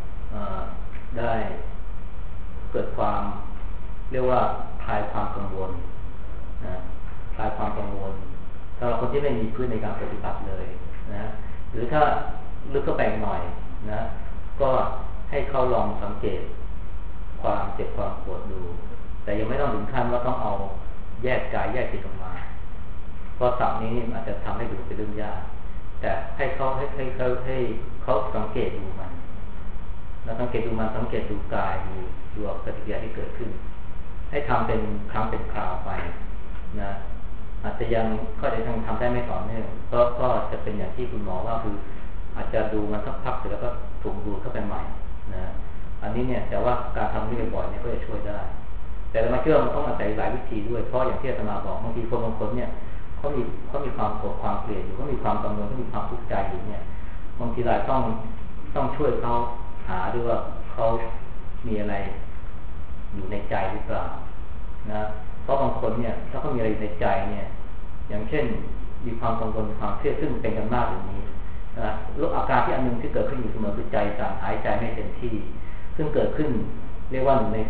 [SPEAKER 1] เกิดความเรียกว่าคลายความกังวลนะคลายความกังวลสำหรับคนที่ไม่มีพื้นในการปฏิบัติเลยนะหรือถ้าลึกเข้าไปหน่อยนะก็ให้เขาลองสังเกตความเจ็บความปวดดูแต่ยังไม่ต้องถึงขั้นว่าต้องเอาแยกกายแยกจิตออกมาเพราะศัพท์นี้อาจจะทำให้ดูเป็นเรื่องยากแต่ให้เขาสังเกตดูมันแล้วสังเกตดูมันสังเกตดูกายดูปฏิกิริยาที่เกิดขึ้นให้ทำเป็นครั้งเป็นคราวไปนะอาจจะยังทำได้ไม่ต่อเนื่องก็จะเป็นอย่างที่คุณหมอว่าคืออาจจะดูมันสักพักเสร็จแล้วก็ถูกดูเข้าไปใหม่นะอันนี้เนี่ยแต่ว่าการทำนี่บ่อยๆเนี่ยก็จะช่วยได้แต่เรามาเชื่อมันต้องอาศัยหลายวิธีด้วยเพราะอย่างที่อาตมาบอกบางทีคนบางคนเนี่ยเขามีความโกรธความเกลียดอยู่เขามีความกังวลเขามีความทุกข์ใจอยู่เนี่ยบางทีเราต้องช่วยเขาหาด้วยว่าเขามีอะไรอยู่ในใจหรือเปล่านะเพราะบางคนเนี่ยถ้าเขามีอะไรในใจเนี่ยอย่างเช่นมีความกังวลความเครียดซึ่งเป็นกันมากอย่างนี้นะแล้วอาการที่อันนึงที่เกิดขึ้นอยู่เสมอคือใจสั่นหายใจไม่เต็มที่ซึ่งเกิดขึ้นเรียกว่า1 ใน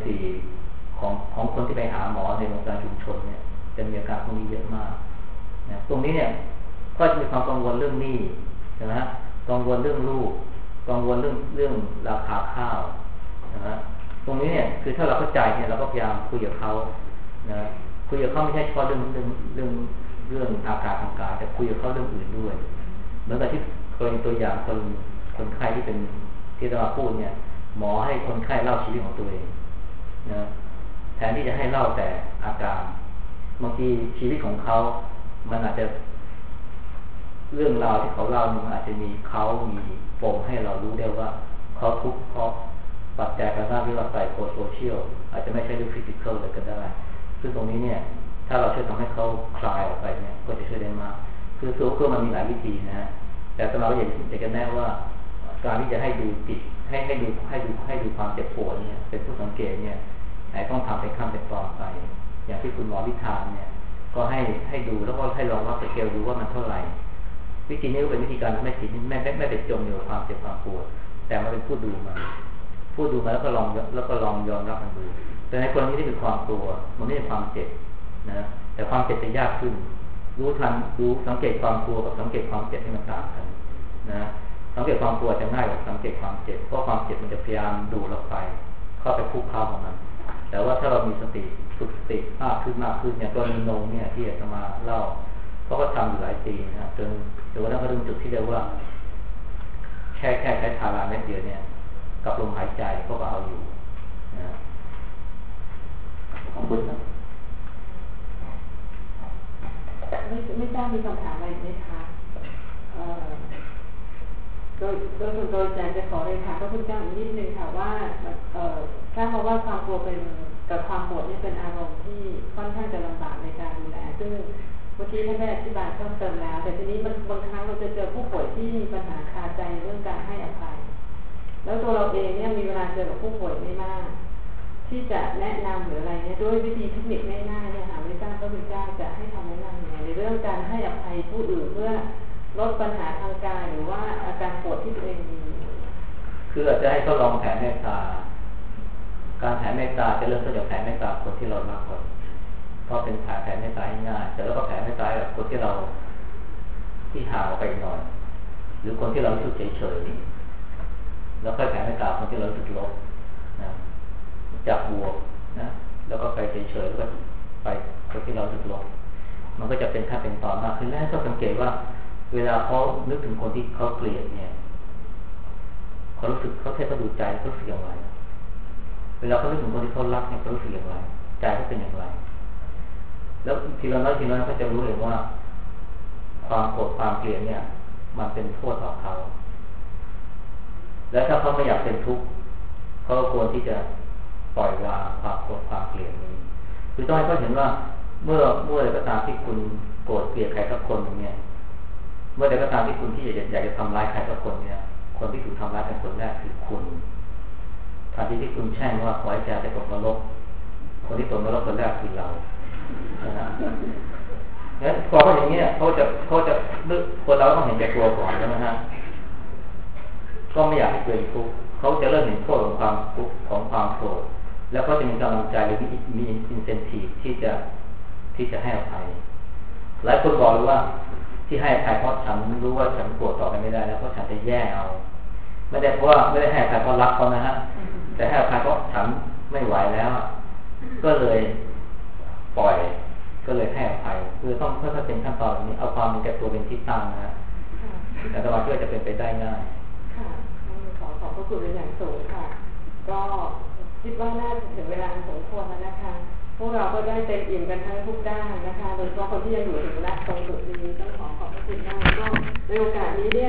[SPEAKER 1] 4ของคนที่ไปหาหมอในวงการชุมชนเนี่ยจะมีอาการพวกนี้เยอะมากนะตรงนี้เนี่ยก็จะมีความกังวลเรื่องหนี้ใช่ไหมกังวลเรื่องลูกกังวลเรื่องราคาข้าวนะตรงนี้เนี่ยคือถ้าเราเข้าใจเนี่ยเราก็พยายามคุยกับเขานะคุยกับเขาไม่ใช่เฉพาะเรื่องอาการทางกายแต่คุยกับเขาเรื่องอื่นด้วยเหมือนกับที่เคยตัวอย่างคนไข้ที่เป็นที่เราพูดเนี่ยหมอให้คนไข้เล่าชีวิตของตัวเองนะแทนที่จะให้เล่าแต่อาการบางทีชีวิตของเขามันอาจจะเรื่องราวที่เขาเล่ามันอาจจะมีปมให้เรารู้ได้ว่าเขาทุกข์เพราะปัจจัยทางด้านที่ว่าไซโคโซเชียลอาจจะไม่ใช่เรื่องฟิสิกอลเลยก็ได้ซึ่งตรงนี้เนี่ยถ้าเราช่วยทำให้เขาคลายออกไปเนี่ยก็จะช่วยได้มากคือโซเชียลมันมีหลายวิธีนะฮะแต่สำหรับเราอยากจะแน่ว่าการที่จะให้ดูจิตให้ดูความเจ็บปวดเนี่ยเป็นผู้สังเกตเนี่ยต้องทำเป็นขั้นเป็นตอนไปอย่างที่คุณหมอวิธานเนี่ยก็ให้ดูแล้วก็ให้ลองวัดสเกลดูว่ามันเท่าไหร่วิธีนี้ก็เป็นวิธีการไม่จิตไม่ไปจมอยู่กับความเจ็บความปวดแต่มาเป็นผู้ดูมันแล้วก็ลองยอมรับมันดูแต่ในคนนี้ที่มีความกลัวมันไม่ใช่ความเจ็บนะแต่ความเจ็บจะยากขึ้นรู้สังเกตความกลัวกับสังเกตความเจ็บที่มันต่างกันนะสังเกตความกลัวจะง่ายกว่าสังเกตความเจ็บเพราะความเจ็บมันจะพยายามดูเราไปเข้าไปคุกคามของมันแต่ว่าถ้าเรามีสติฝึกสติมากขึ้นอย่างตัวนิโนเนี่ยที่จะมาเล่าเขาก็ทำอยู่หลายปีนะจนวันนั้นเขาถึงจุดที่เรียกว่าแค่ใช้พาราเม็ดเดียวเนี่ยกับลมหายใจก็เอาอยู่นะขอบคุณนะ
[SPEAKER 2] ไม่ทราบมีคำถามอะไรไหมคะโดยส่วนตัวอาจารย์จะขอเลยค่ะพระคุณเจ้าอีกนิดนึงค่ะว่าทราบมาว่าความกลัวเป็นกับความโกรธนี่เป็นอารมณ์ที่ค่อนข้างจะลำบากในการดูแลซึ่งเมื่อกี้ท่านได้อธิบายเพิ่มเติมแล้วแต่ทีนี้มันบางครั้งเราจะเจอผู้ป่วยที่มีปัญหาคาใจเรื่องการให้อภัยแล้วตัวเราเองเนี่ยมีเวลาเจอกับผู้ป่วยไม่มากที่จะแนะนำหรืออะไรเนี่ยด้วยวิธีเทคนิคง่ายๆเนี่ยค่ะไม่ทราบพระคุณเจ้าจะให้คำแนะนำยังไงในเรื่องการให้อภัยผู้อื่นเพื่อลดปัญหาทางกายหรือว่าอาการปวดที่ตัวเองมี
[SPEAKER 1] คืออาจจะให้เขาลองแผ่เมตตาการแผ่เมตตาจะเริ่มต้นจากแผ่เมตตาคนที่เรารักก่อนเพราะเป็นแผ่เมตตาง่ายแต่แล้วก็แผ่เมตตากับคนที่เราที่ห่างออกไปหน่อยหรือคนที่เรารู้สึกเฉยๆแล้วค่อยแผ่เมตตาคนที่เรารู้สึกลบนะจากบวกนะแล้วก็ไปเฉยๆแล้วก็ไปคนที่เรารู้สึกลบมันก็จะเป็นขั้นเป็นตอนมากขึ้นแล้วก็สังเกตว่าเวลาเขานึกถึงคนที่เขาเกลียดเนี่ยเขารู้สึกเขาแค่เขาดูใจเขารู้สึกอย่างไรเวลาเขานึกถึงคนที่เขารักเนี่ยเขารู้สึกอย่างไรใจเขาเป็นอย่างไรแล้วทีละน้อยเขาจะรู้เลยว่าความโกรธความเกลียดเนี่ยมันเป็นโทษต่อเขาและถ้าเขาไม่อยากเป็นทุกข์เขาควรที่จะปล่อยวางความโกรธความเกลียดนี้คือต้องให้เขาเห็นว่าเมื่อใดก็ตามที่คุณโกรธเกลียดใครสักคนเนี่ยเมื่อใดก็ตามที่คุณที่อยากจะทำร้ายใครสักคนเนี่ยคนที่ถูกทำร้ายเป็นคนแรกคือคุณทันทีที่คุณแช่งว่าขอให้แกจะตกนรกคนที่ตกนรกคนแรกคือเรางั้นพอเขาอย่างนี้เขาจะนึกคนเราต้องเห็นแก่ตัวก่อนใช่ไหมฮะก็ไม่อยากให้เกิดทุกข์เขาจะเริ่มเห็นโทษของความทุกข์ของความโกรธแล้วก็จะมีกำลังใจหรือมีอินเซนทีฟที่จะให้อภัยหลายคนบอกเลยว่าที่ให้อภัยเพราะฉันรู้ว่าฉันโกรธต่อกันไม่ได้แล้วเพราะฉันจะแย่เอาไม่ได้เพราะว่าไม่ได้ให้อภัยเพราะรักเขานะฮะแต่ให้อภัยเพราะฉันไม่ไหวแล้วก็เลยปล่อยก็เลยให้อภัยคือต้องค่อยๆเป็นขั้นตอนแบบนี้เอาความเป็นแก่ตัวเป็นที่ตั้งนะฮะแต่สมาธิจะเป็นไปได้ง่าย
[SPEAKER 2] ค่ะขอพระคุณเป็นอย่างสูงค่ะก็คิดว่าน่าจะถึงเวลาสมควรแล้วนะคะพวกเราก็ได้เต็มอิ่มกันทั้งทุกด้านนะคะโดยเฉพาะคนที่ยังอยู่ถึงณตรงจุดนี้ต้องขอบพระ